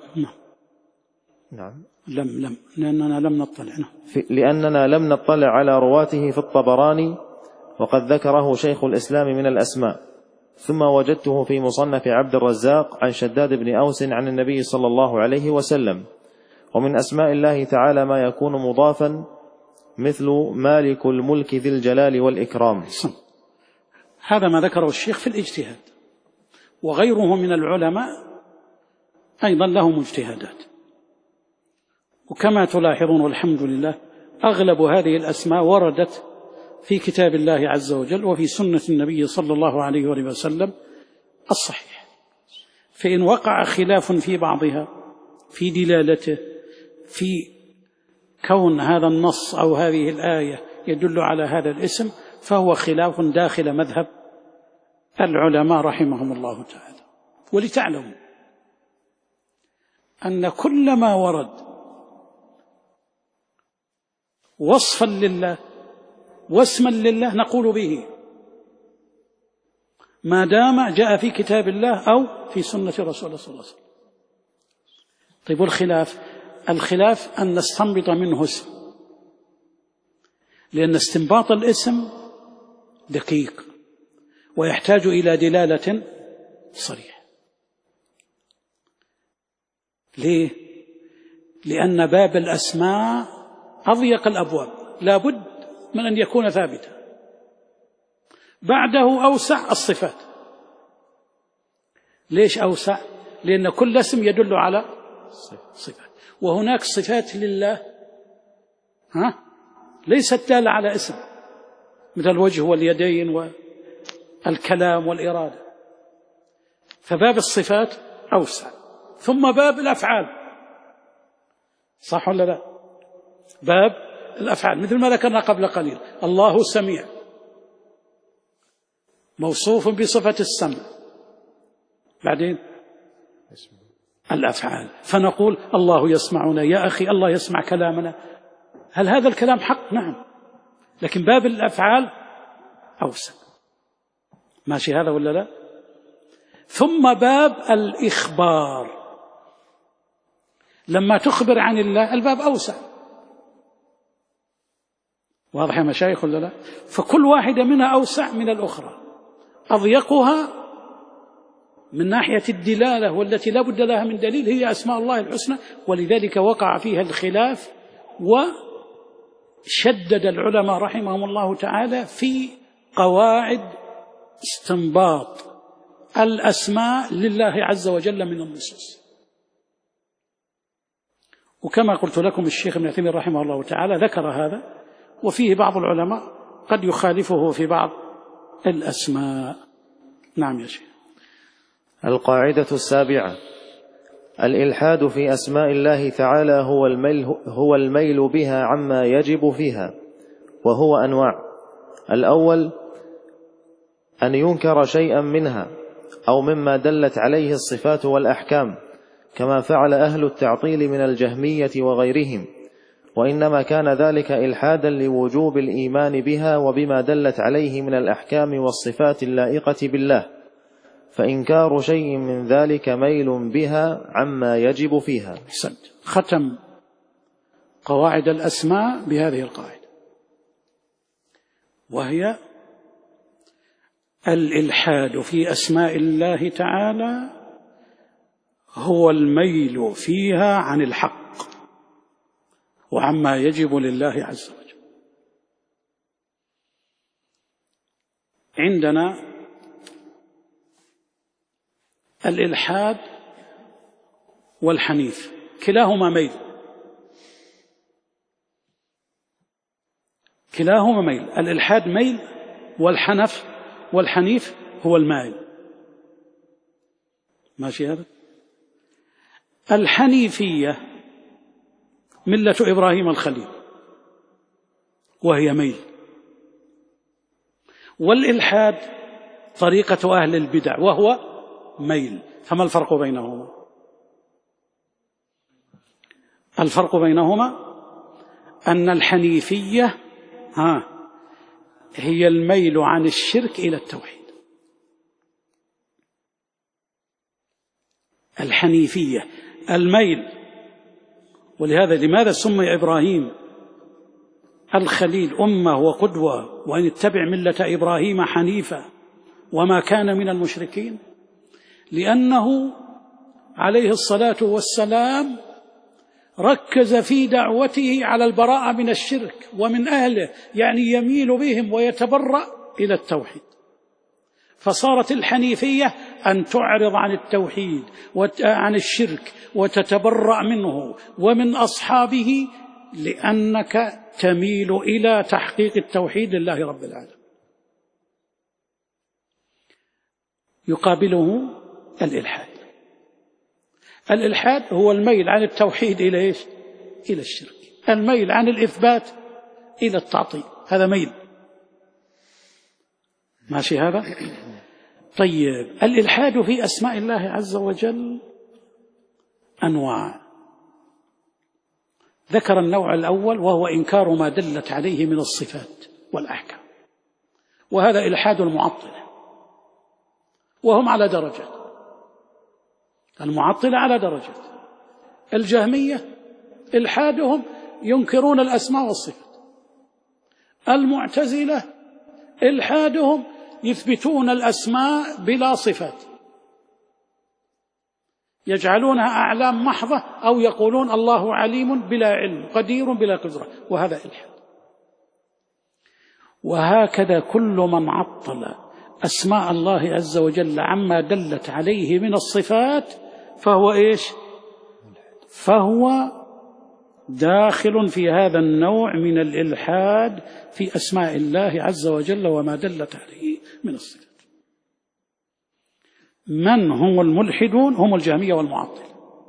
Speaker 2: لأننا لم نطلع على رواته في الطبراني، وقد ذكره شيخ الإسلام من الأسماء. ثم وجدته في مصنف عبد الرزاق عن شداد بن أوس عن النبي صلى الله عليه وسلم. ومن أسماء الله تعالى ما يكون مضافا، مثل مالك الملك ذي الجلال والإكرام.
Speaker 1: هذا ما ذكره الشيخ في الاجتهاد، وغيره من العلماء أيضا لهم اجتهادات. وكما تلاحظون والحمد لله أغلب هذه الأسماء وردت في كتاب الله عز وجل وفي سنة النبي صلى الله عليه وسلم الصحيح. فإن وقع خلاف في بعضها في دلالته، في كون هذا النص أو هذه الآية يدل على هذا الاسم، فهو خلاف داخل مذهب العلماء رحمهم الله تعالى. ولتعلموا أن كل ما ورد وصفا لله واسما لله نقول به، ما دام جاء في كتاب الله أو في سنة رسول الله صلى الله عليه وسلم. طيب، الخلاف أن نستنبط منه اسم، لأن استنباط الاسم دقيق ويحتاج إلى دلالة صريحة. ليه؟ لأن باب الأسماء أضيق الأبواب، لا بد من أن يكون ثابتا. بعده أوسع الصفات. ليش أوسع؟ لأن كل اسم يدل على صفات، وهناك صفات لله ليست دالة على اسم، مثل الوجه واليدين والكلام والإرادة. فباب الصفات أوسع. ثم باب الأفعال، صح ولا لا؟ باب الأفعال مثل ما ذكرنا قبل قليل، الله سميع موصوف بصفة السمع. بعدين الأفعال، فنقول الله يسمعنا. يا أخي الله يسمع كلامنا، هل هذا الكلام حق؟ نعم، لكن باب الأفعال أوسع. ماشي هذا ولا لا؟ ثم باب الإخبار، لما تخبر عن الله الباب أوسع. واضح يا مشايخ ولا لا؟ فكل واحدة منها أوسع من الأخرى. أضيقها من ناحية الدلالة والتي لا بد لها من دليل هي أسماء الله الحسنى، ولذلك وقع فيها الخلاف، وشدد العلماء رحمهم الله تعالى في قواعد استنباط الأسماء لله عز وجل من النصوص. وكما قلت لكم الشيخ ابن عثيمين رحمه الله تعالى ذكر هذا، وفيه بعض العلماء قد يخالفه في بعض الأسماء. نعم يا شيخ.
Speaker 2: القاعدة السابعة: الإلحاد في أسماء الله تعالى هو الميل بها عما يجب فيها، وهو أنواع. الأول أن ينكر شيئا منها أو مما دلت عليه الصفات والأحكام، كما فعل أهل التعطيل من الجهمية وغيرهم، وإنما كان ذلك إلحادا لوجوب الإيمان بها وبما دلت عليه من الأحكام والصفات اللائقة بالله، فإنكار شيء من ذلك ميل بها عما يجب فيها.
Speaker 1: أحسنت. ختم قواعد الأسماء بهذه القاعدة، وهي الإلحاد في أسماء الله تعالى هو الميل فيها عن الحق وعما يجب لله عز وجل. عندنا الإلحاد والحنيف كلاهما ميل، كلاهما ميل. الإلحاد ميل، والحنيف هو المائل. ماشي هذا؟ الحنيفية ملة إبراهيم الخليل وهي ميل، والإلحاد طريقة أهل البدع وهو ميل. فما الفرق بينهما؟ الفرق بينهما أن الحنيفية هي الميل عن الشرك إلى التوحيد. الحنيفية الميل، ولهذا لماذا سمي إبراهيم الخليل أمة وقدوة، وأن اتبع ملة إبراهيم حنيفا وما كان من المشركين؟ لأنه عليه الصلاة والسلام ركز في دعوته على البراءة من الشرك ومن أهله، يعني يميل بهم ويتبرأ إلى التوحيد. فصارت الحنيفية أن تعرض عن التوحيد وعن الشرك وتتبرأ منه ومن أصحابه، لأنك تميل إلى تحقيق التوحيد لله رب العالمين. يقابله الإلحاد. الإلحاد هو الميل عن التوحيد إلى إيش؟ إلى الشرك. الميل عن الإثبات إلى التعطيل، هذا ميل. ماشي هذا؟ طيب، الإلحاد في أسماء الله عز وجل أنواع. ذكر النوع الأول وهو إنكار ما دلت عليه من الصفات والأحكام، وهذا إلحاد المعطلة، وهم على درجة. المعطلة على درجة. الجهمية إلحادهم ينكرون الأسماء والصفات. المعتزلة إلحادهم يثبتون الأسماء بلا صفات. يجعلونها أعلام محضة، أو يقولون الله عليم بلا علم، قدير بلا قدرة، وهذا إلحاد. وهكذا كل من عطل أسماء الله عز وجل عما دلت عليه من الصفات فهو إيش؟ فهو داخل في هذا النوع من الإلحاد في أسماء الله عز وجل وما دلت عليه من الصفات. من هم الملحدون؟ هم الجهمية والمعطلة.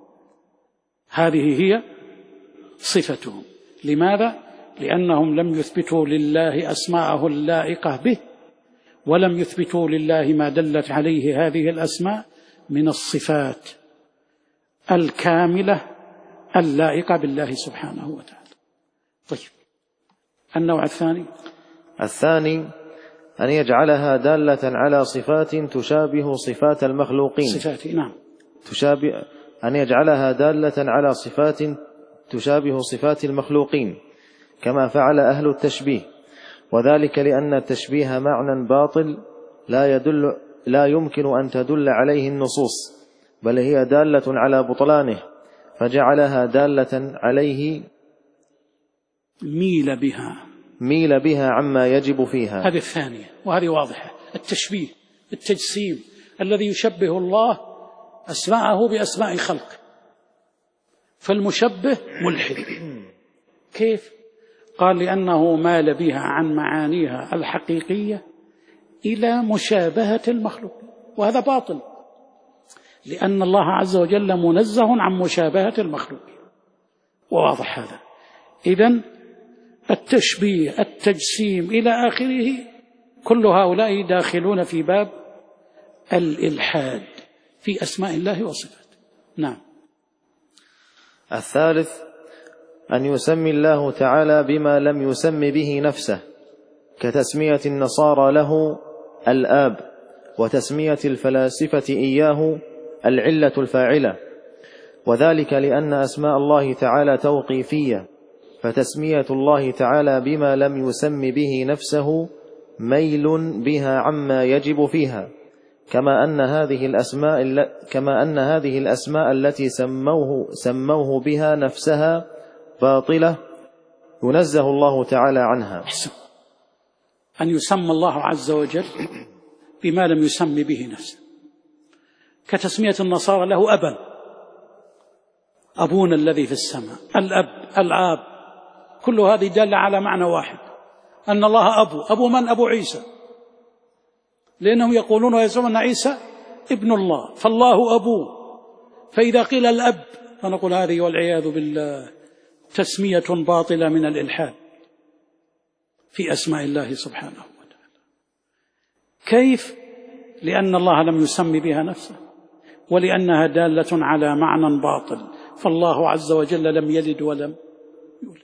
Speaker 1: هذه هي صفتهم. لماذا؟ لأنهم لم يثبتوا لله أسماءه اللائقة به، ولم يثبتوا لله ما دلت عليه هذه الأسماء من الصفات الكاملة اللائقة بالله سبحانه وتعالى. طيب، النوع الثاني
Speaker 2: أن يجعلها دالة على صفات تشابه صفات المخلوقين.
Speaker 1: نعم.
Speaker 2: أن يجعلها دالة على صفات تشابه صفات المخلوقين كما فعل أهل التشبيه، وذلك لأن التشبيه معنى باطل لا يمكن أن تدل عليه النصوص، بل هي دالة على بطلانه، فجعلها دالة عليه ميل بها عما يجب فيها.
Speaker 1: هذه الثانية، وهذه واضحة. التشبيه، التجسيم، الذي يشبه الله أسماءه بأسماء خلقه، فالمشبه ملحد. كيف؟ قال لأنه مال بها عن معانيها الحقيقية إلى مشابهة المخلوق، وهذا باطل، لأن الله عز وجل منزه عن مشابهة المخلوق، وواضح هذا. إذن التشبيه، التجسيم إلى آخره، كل هؤلاء داخلون في باب الإلحاد في أسماء الله وصفاته. نعم.
Speaker 2: الثالث أن يسمي الله تعالى بما لم يسم به نفسه، كتسمية النصارى له الآب، وتسمية الفلاسفة إياه العلة الفاعلة، وذلك لأن أسماء الله تعالى توقيفية، فتسمية الله تعالى بما لم يسم به نفسه ميل بها عما يجب فيها، كما أن هذه الأسماء التي سموه بها نفسها باطلة ينزه الله تعالى عنها.
Speaker 1: أن يسمى الله عز وجل بما لم يسم به نفسه، كتسمية النصارى له أبا، أبونا الذي في السماء، الأب، الآب، كل هذه دالة على معنى واحد، أن الله أبو من؟ أبو عيسى، لأنهم يقولون ويزعمون أن عيسى ابن الله، فالله أبوه. فإذا قيل الأب فنقول هذه والعياذ بالله تسمية باطلة من الإلحاد في أسماء الله سبحانه وتعالى. كيف؟ لأن الله لم يسم بها نفسه، ولأنها دالة على معنى باطل، فالله عز وجل لم يلد ولم يولد.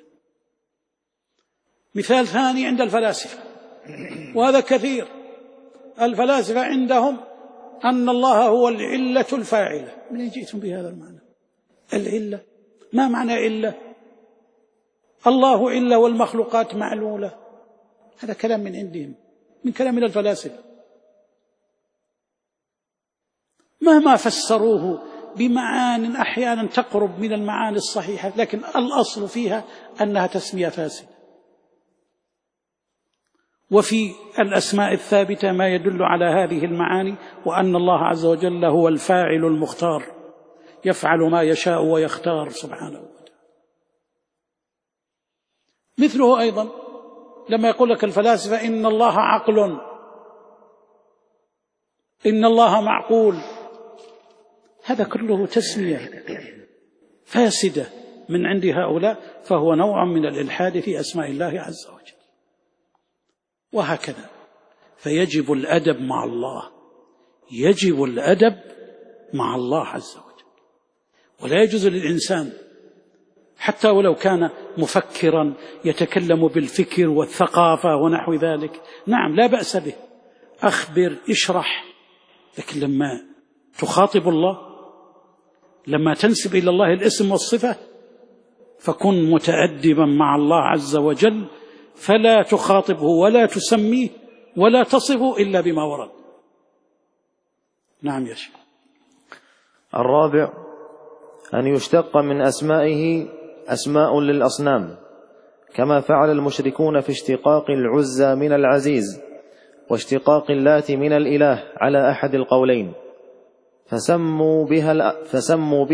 Speaker 1: مثال ثاني عند الفلاسفة، وهذا كثير. الفلاسفة عندهم أن الله هو العلة الفاعلة. من جئتم بهذا المعنى؟ العلة، ما معنى علة؟ الله علة والمخلوقات معلولة. هذا كلام من عندهم، من كلام من الفلاسفة، مهما فسروه بمعان أحيانا تقرب من المعاني الصحيحة، لكن الأصل فيها أنها تسمية فاسدة. وفي الأسماء الثابتة ما يدل على هذه المعاني، وأن الله عز وجل هو الفاعل المختار، يفعل ما يشاء ويختار سبحانه وتعالى. مثله أيضا لما يقول لك الفلاسفة إن الله عقل، إن الله معقول، هذا كله تسمية فاسدة من عند هؤلاء، فهو نوع من الإلحاد في أسماء الله عز وجل. وهكذا فيجب الأدب مع الله، يجب الأدب مع الله عز وجل، ولا يجوز للإنسان حتى ولو كان مفكرا يتكلم بالفكر والثقافة ونحو ذلك، نعم لا بأس به، أخبر، اشرح، لكن لما تخاطب الله، لما تنسب إلى الله الاسم والصفة، فكن متأدبا مع الله عز وجل، فلا تخاطبه ولا تسميه ولا تصفه إلا بما ورد. نعم يا شيخ.
Speaker 2: الرابع أن يشتق من أسمائه أسماء للأصنام، كما فعل المشركون في اشتقاق العزى من العزيز واشتقاق اللات من الإله على أحد القولين، فسموا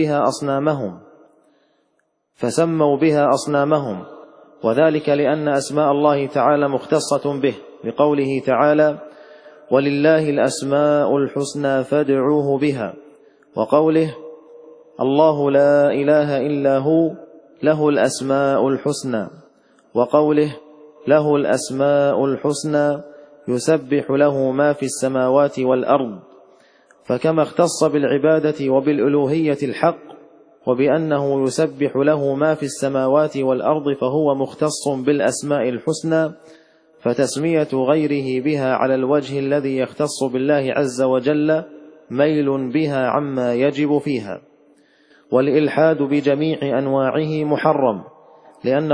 Speaker 2: بها أصنامهم، وذلك لأن أسماء الله تعالى مختصة به، بقوله تعالى: ولله الأسماء الحسنى فادعوه بها، وقوله: الله لا إله إلا هو له الأسماء الحسنى، وقوله: له الأسماء الحسنى يسبح له ما في السماوات والأرض. فكما اختص بالعبادة وبالألوهية الحق وبأنه يسبح له ما في السماوات والأرض، فهو مختص بالأسماء الحسنى، فتسمية غيره بها على الوجه الذي يختص بالله عز وجل ميل بها عما يجب فيها. والإلحاد بجميع أنواعه محرم، لأن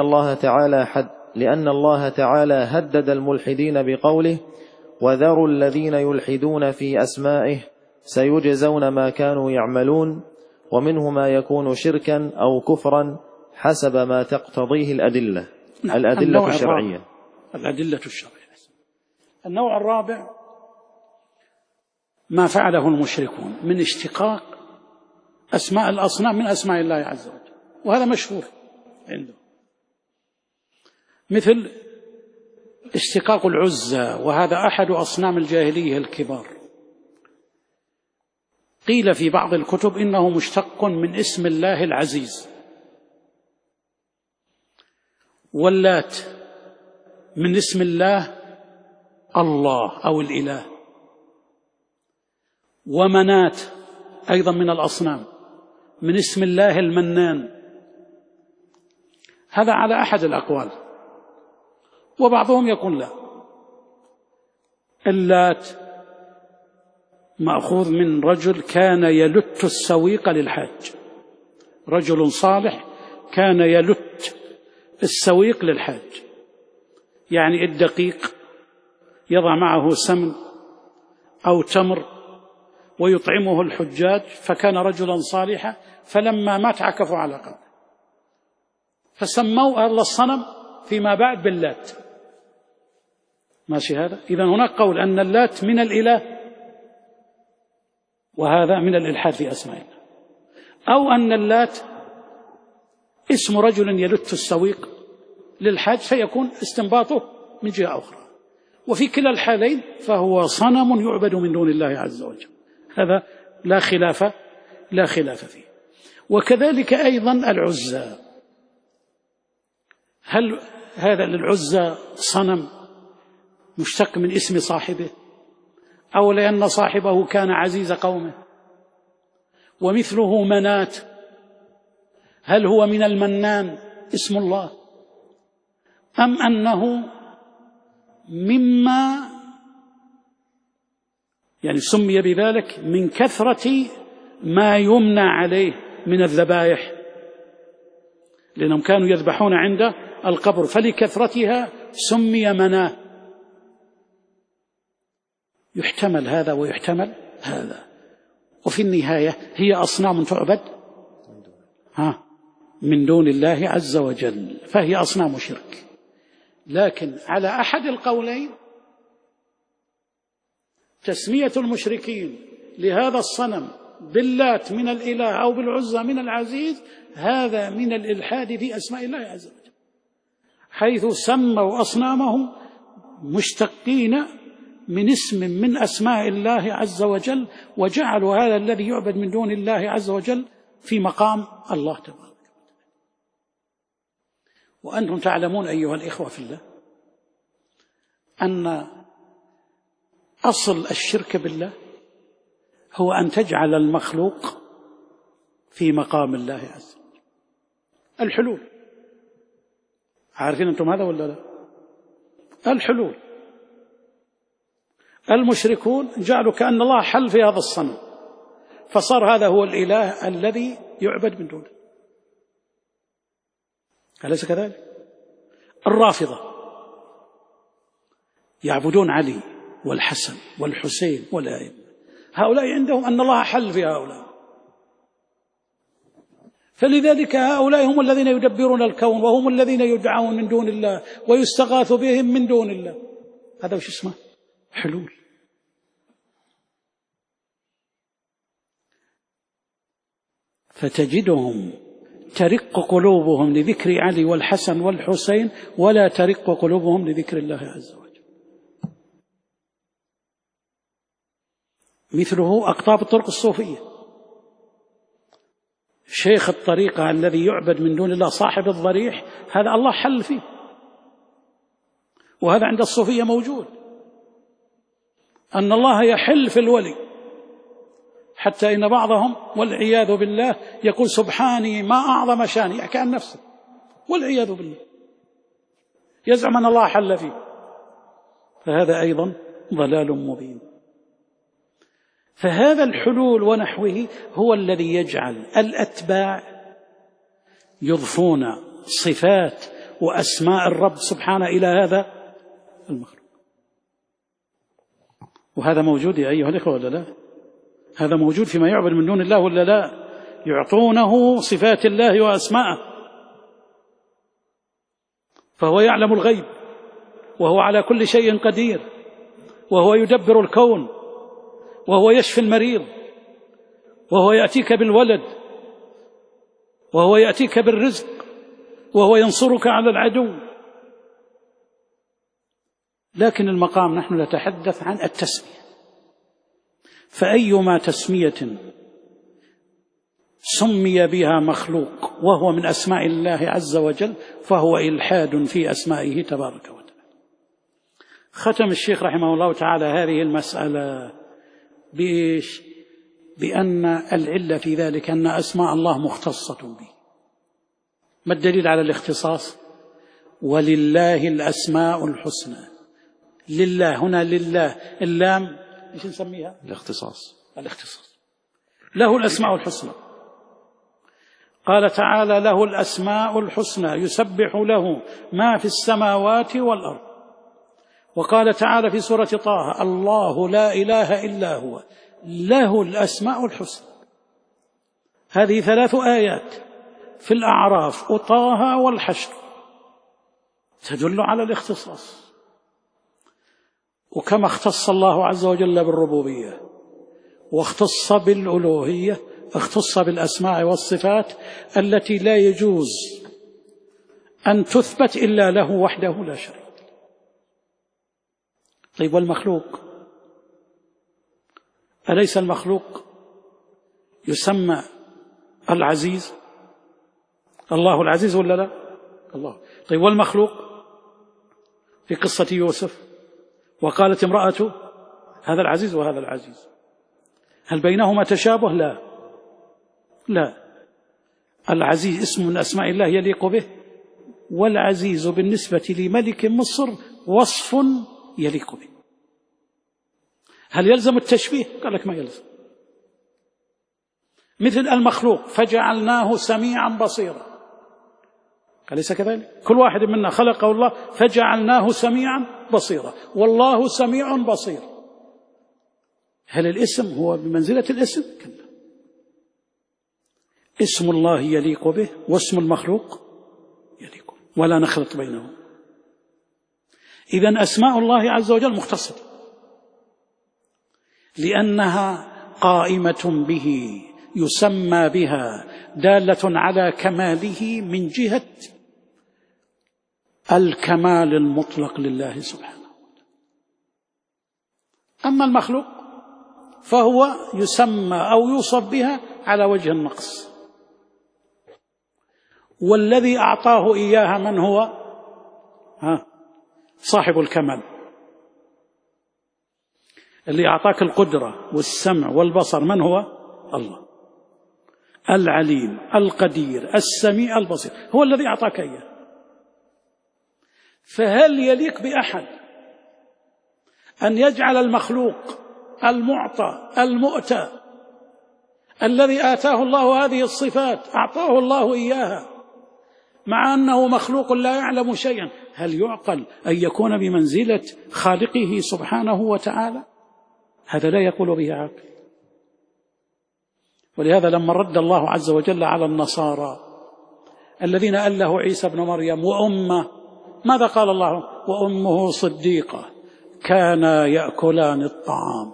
Speaker 2: الله تعالى هدد الملحدين بقوله: وذروا الذين يلحدون في أسمائه سيجزون ما كانوا يعملون، ومنه ما يكون شركا أو كفرا حسب ما تقتضيه الأدلة الشرعية.
Speaker 1: الأدلة الشرعية. النوع الرابع ما فعله المشركون من اشتقاق أسماء الأصنام من أسماء الله عز وجل، وهذا مشهور عنده، مثل اشتقاق العزى، وهذا أحد أصنام الجاهلية الكبار. قيل في بعض الكتب إنه مشتق من اسم الله العزيز، واللات من اسم الله الله أو الإله، ومنات أيضا من الأصنام من اسم الله المنان. هذا على أحد الأقوال، وبعضهم يقول لا، اللات مأخوذ من رجل كان يلت السويق للحاج، رجل صالح كان يلت السويق للحاج، يعني الدقيق يضع معه سمن أو تمر ويطعمه الحجاج، فكان رجلا صالحا، فلما مات عكفوا على قبره فسموا أهل الصنم فيما بعد باللات. ماشي هذا؟ إذن هناك قول أن اللات من الإله، وهذا من الإلحاد في أسماء الله، أو أن اللات اسم رجل يلت السويق للحاج فيكون استنباطه من جهة أخرى، وفي كلا الحالين فهو صنم يعبد من دون الله عز وجل، هذا لا خلاف فيه. وكذلك أيضا العزى، هل هذا للعزى صنم مشتق من اسم صاحبه، أو لأن صاحبه كان عزيز قومه؟ ومثله منات، هل هو من المنان اسم الله، أم أنه مما يعني سمي بذلك من كثرة ما يمنى عليه من الذبائح، لأنهم كانوا يذبحون عند القبر فلكثرتها سمي مناه. يحتمل هذا ويحتمل هذا، وفي النهاية هي أصنام تعبد من دون الله عز وجل، فهي أصنام شرك. لكن على أحد القولين تسمية المشركين لهذا الصنم باللات من الإله أو بالعزى من العزيز، هذا من الإلحاد في أسماء الله عز وجل، حيث سموا أصنامهم مشتقين من اسم من أسماء الله عز وجل، وجعلوا هذا الذي يعبد من دون الله عز وجل في مقام الله تبارك وتعالى. وأنتم تعلمون أيها الإخوة في الله أن أصل الشرك بالله هو أن تجعل المخلوق في مقام الله عز وجل. الحلول، عارفين أنتم هذا ولا لا؟ الحلول، المشركون جعلوا كأن الله حل في هذا الصنم، فصار هذا هو الإله الذي يعبد من دونه. أليس كذلك؟ الرافضة يعبدون علي والحسن والحسين والأئمة، هؤلاء عندهم أن الله حل في هؤلاء، فلذلك هؤلاء هم الذين يدبرون الكون، وهم الذين يدعون من دون الله ويستغاث بهم من دون الله. هذا وش اسمه؟ حلول. فتجدهم ترق قلوبهم لذكر علي والحسن والحسين، ولا ترق قلوبهم لذكر الله عز وجل. مثله أقطاب الطرق الصوفية، شيخ الطريقة الذي يعبد من دون الله صاحب الضريح، هذا الله حل فيه، وهذا عند الصوفية موجود، أن الله يحل في الولي، حتى إن بعضهم والعياذ بالله يقول سبحاني ما أعظم شاني، يحكي عن نفسه والعياذ بالله، يزعم أن الله حل فيه، فهذا أيضا ضلال مبين. فهذا الحلول ونحوه هو الذي يجعل الأتباع يضفون صفات وأسماء الرب سبحانه إلى هذا المخلوق. وهذا موجود يا أيها الإخوة ولا لا؟ هذا موجود فيما يعبد من دون الله ولا لا؟ يعطونه صفات الله وأسماءه، فهو يعلم الغيب، وهو على كل شيء قدير، وهو يدبر الكون، وهو يشفي المريض، وهو يأتيك بالولد، وهو يأتيك بالرزق، وهو ينصرك على العدو. لكن المقام نحن نتحدث عن التسمية، فأيما تسمية سمي بها مخلوق وهو من أسماء الله عز وجل فهو إلحاد في أسمائه تبارك وتعالى. ختم الشيخ رحمه الله تعالى هذه المسألة بإيش؟ بأن العلة في ذلك أن أسماء الله مختصة به. ما الدليل على الاختصاص؟ ولله الأسماء الحسنى. لله هنا لله، اللام ايش نسميها؟
Speaker 2: الاختصاص.
Speaker 1: له الأسماء الحسنى. قال تعالى له الأسماء الحسنى يسبح له ما في السماوات والأرض. وقال تعالى في سورة طه الله لا إله إلا هو له الأسماء الحسنى. هذه 3 آيات في الأعراف وطه والحشر تدل على الاختصاص. وكما اختص الله عز وجل بالربوبية واختص بالألوهية، اختص بالأسماء والصفات التي لا يجوز أن تثبت إلا له وحده لا شريك. طيب والمخلوق؟ أليس المخلوق يسمى العزيز؟ الله العزيز ولا لا؟ الله. طيب والمخلوق؟ في قصة يوسف وقالت امرأته هذا العزيز وهذا العزيز، هل بينهما تشابه؟ لا. العزيز اسم من أسماء الله يليق به، والعزيز بالنسبة لملك مصر وصف يليق به. هل يلزم التشبيه؟ قال لك ما يلزم. مثل المخلوق فجعلناه سميعا بصيرا، أليس كذلك؟ كل واحد منا خلقه الله فجعلناه سميعا بصيرا، والله سميع بصير. هل الاسم هو بمنزلة الاسم؟ كلا، اسم الله يليق به واسم المخلوق يليق به، ولا نخلط بينهم. إذن أسماء الله عز وجل مختصة لأنها قائمة به، يسمى بها، دالة على كماله من جهة الكمال المطلق لله سبحانه. أما المخلوق فهو يسمى أو يوصف بها على وجه النقص، والذي أعطاه إياها من هو؟ صاحب الكمال، اللي أعطاك القدرة والسمع والبصر من هو؟ الله العليم القدير السميع البصير، هو الذي أعطاك إياه. فهل يليق بأحد أن يجعل المخلوق المعطى المؤتى الذي آتاه الله هذه الصفات أعطاه الله إياها مع أنه مخلوق لا يعلم شيئا، هل يعقل أن يكون بمنزلة خالقه سبحانه وتعالى؟ هذا لا يقول به عاقل. ولهذا لما رد الله عز وجل على النصارى الذين أله عيسى ابن مريم وأمه، ماذا قال الله؟ وأمه صديقة كانا يأكلان الطعام.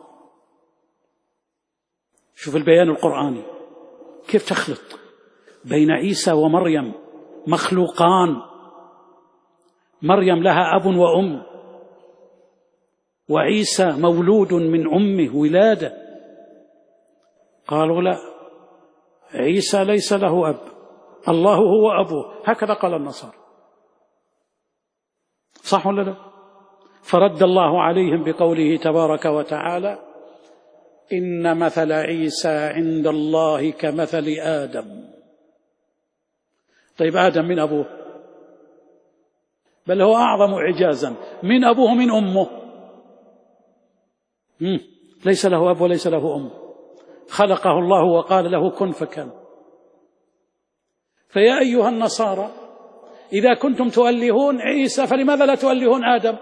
Speaker 1: شوف البيان القرآني كيف تخلط بين عيسى ومريم، مخلوقان، مريم لها أب وأم، وعيسى مولود من أمه ولادة. قالوا لا، عيسى ليس له أب، الله هو أبوه، هكذا قال النصارى. صح ولا لا؟ فرد الله عليهم بقوله تبارك وتعالى: إن مثل عيسى عند الله كمثل آدم. طيب آدم من أبوه؟ بل هو أعظم إعجازا، من أبوه من أمه. ليس له أب وليس له أم، خلقه الله وقال له كن فكان. فيا أيها النصارى إذا كنتم تؤلهون عيسى فلماذا لا تؤلهون آدم؟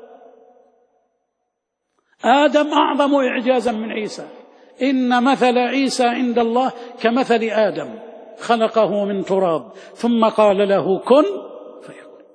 Speaker 1: آدم أعظم إعجازا من عيسى. إن مثل عيسى عند الله كمثل آدم، خلقه من تراب ثم قال له كن فيكون.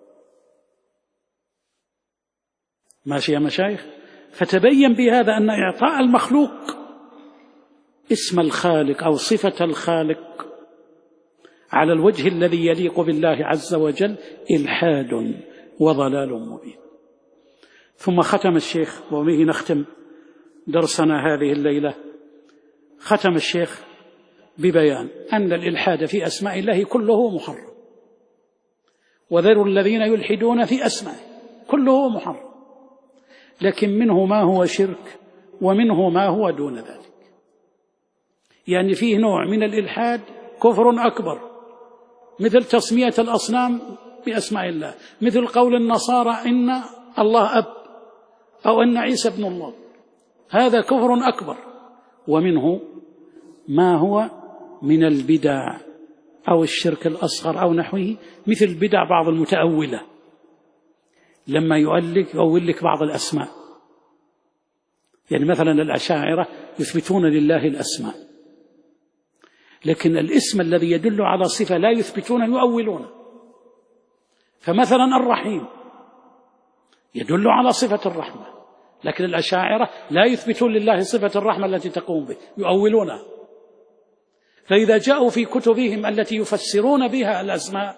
Speaker 1: ماشي يا مشايخ؟ فتبين بهذا أن إعطاء المخلوق اسم الخالق أو صفة الخالق على الوجه الذي يليق بالله عز وجل إلحاد وضلال مبين. ثم ختم الشيخ، وبه نختم درسنا هذه الليلة، ختم الشيخ ببيان أن الإلحاد في أسماء الله كله محرم، وذروا الذين يلحدون في أسمائه، كله محرم، لكن منه ما هو شرك ومنه ما هو دون ذلك. يعني فيه نوع من الإلحاد كفر أكبر، مثل تسمية الأصنام بأسماء الله، مثل قول النصارى إن الله أب أو أن عيسى ابن الله، هذا كفر أكبر. ومنه ما هو من البدع أو الشرك الأصغر أو نحوه، مثل بدع بعض المتأولة لما يؤول لك بعض الأسماء. يعني مثلا الأشاعرة يثبتون لله الأسماء، لكن الاسم الذي يدل على صفة لا يثبتون يؤولون. فمثلا الرحيم يدل على صفة الرحمة، لكن الأشاعرة لا يثبتون لله صفة الرحمة التي تقوم به، يؤولونها. فإذا جاءوا في كتبهم التي يفسرون بها الأسماء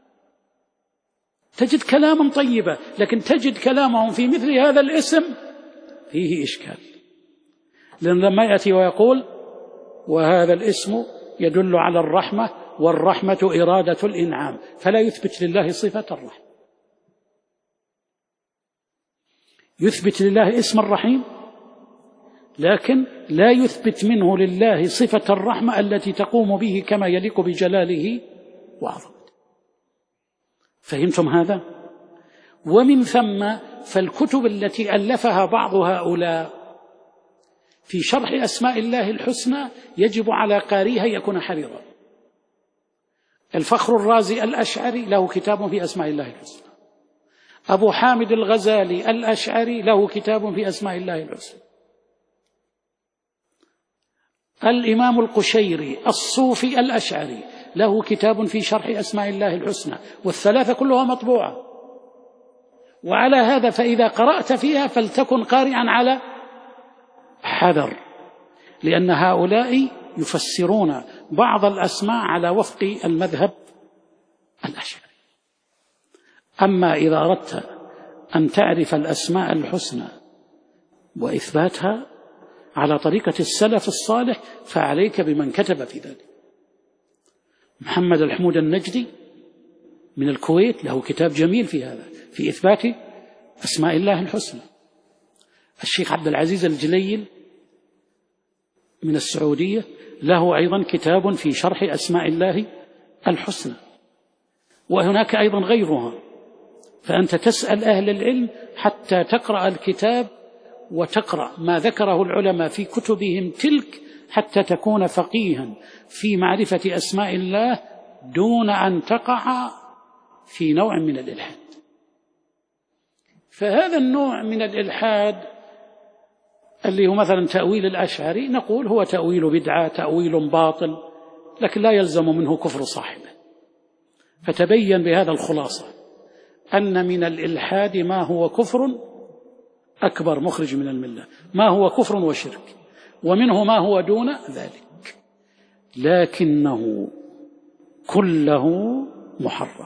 Speaker 1: تجد كلاما طيبا، لكن تجد كلامهم في مثل هذا الاسم فيه إشكال. لأن لما يأتي ويقول وهذا الاسم يدل على الرحمة والرحمة إرادة الإنعام، فلا يثبت لله صفة الرحمة. يثبت لله اسم الرحيم، لكن لا يثبت منه لله صفة الرحمة التي تقوم به كما يليق بجلاله وعظمته. فهمتم هذا؟ ومن ثم فالكتب التي ألفها بعض هؤلاء في شرح أسماء الله الحسنى يجب على قارئها يكون حريصا. الفخر الرازي الأشعري له كتاب في أسماء الله الحسنى، أبو حامد الغزالي الأشعري له كتاب في أسماء الله الحسنى، الإمام القشيري الصوفي الأشعري له كتاب في شرح أسماء الله الحسنى، والثلاثة كلها مطبوعة. وعلى هذا فإذا قرأت فيها فلتكن قارئا على حذر، لأن هؤلاء يفسرون بعض الأسماء على وفق المذهب الأشعري. أما إذا أردت أن تعرف الأسماء الحسنى وإثباتها على طريقة السلف الصالح فعليك بمن كتب في ذلك. محمد الحمود النجدي من الكويت له كتاب جميل في هذا، في إثبات أسماء الله الحسنى. الشيخ عبد العزيز الجليل من السعودية له أيضا كتاب في شرح أسماء الله الحسنى، وهناك أيضا غيرها. فأنت تسأل أهل العلم حتى تقرأ الكتاب وتقرأ ما ذكره العلماء في كتبهم تلك، حتى تكون فقيها في معرفة أسماء الله دون أن تقع في نوع من الإلحاد. فهذا النوع من الإلحاد اللي هو مثلا تأويل الأشعري، نقول هو تأويل بدعة، تأويل باطل، لكن لا يلزم منه كفر صاحبه. فتبين بهذا الخلاصة أن من الإلحاد ما هو كفر أكبر مخرج من الملة، ما هو كفر وشرك، ومنه ما هو دون ذلك، لكنه كله محرم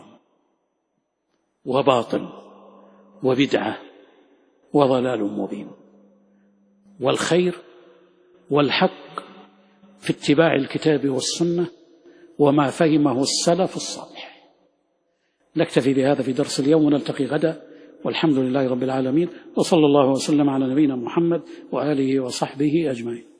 Speaker 1: وباطل وبدعة وضلال مبين. والخير والحق في اتباع الكتاب والسنة وما فهمه السلف الصالح. نكتفي بهذا في درس اليوم، ونلتقي غدا، والحمد لله رب العالمين، وصلى الله وسلم على نبينا محمد وآله وصحبه أجمعين.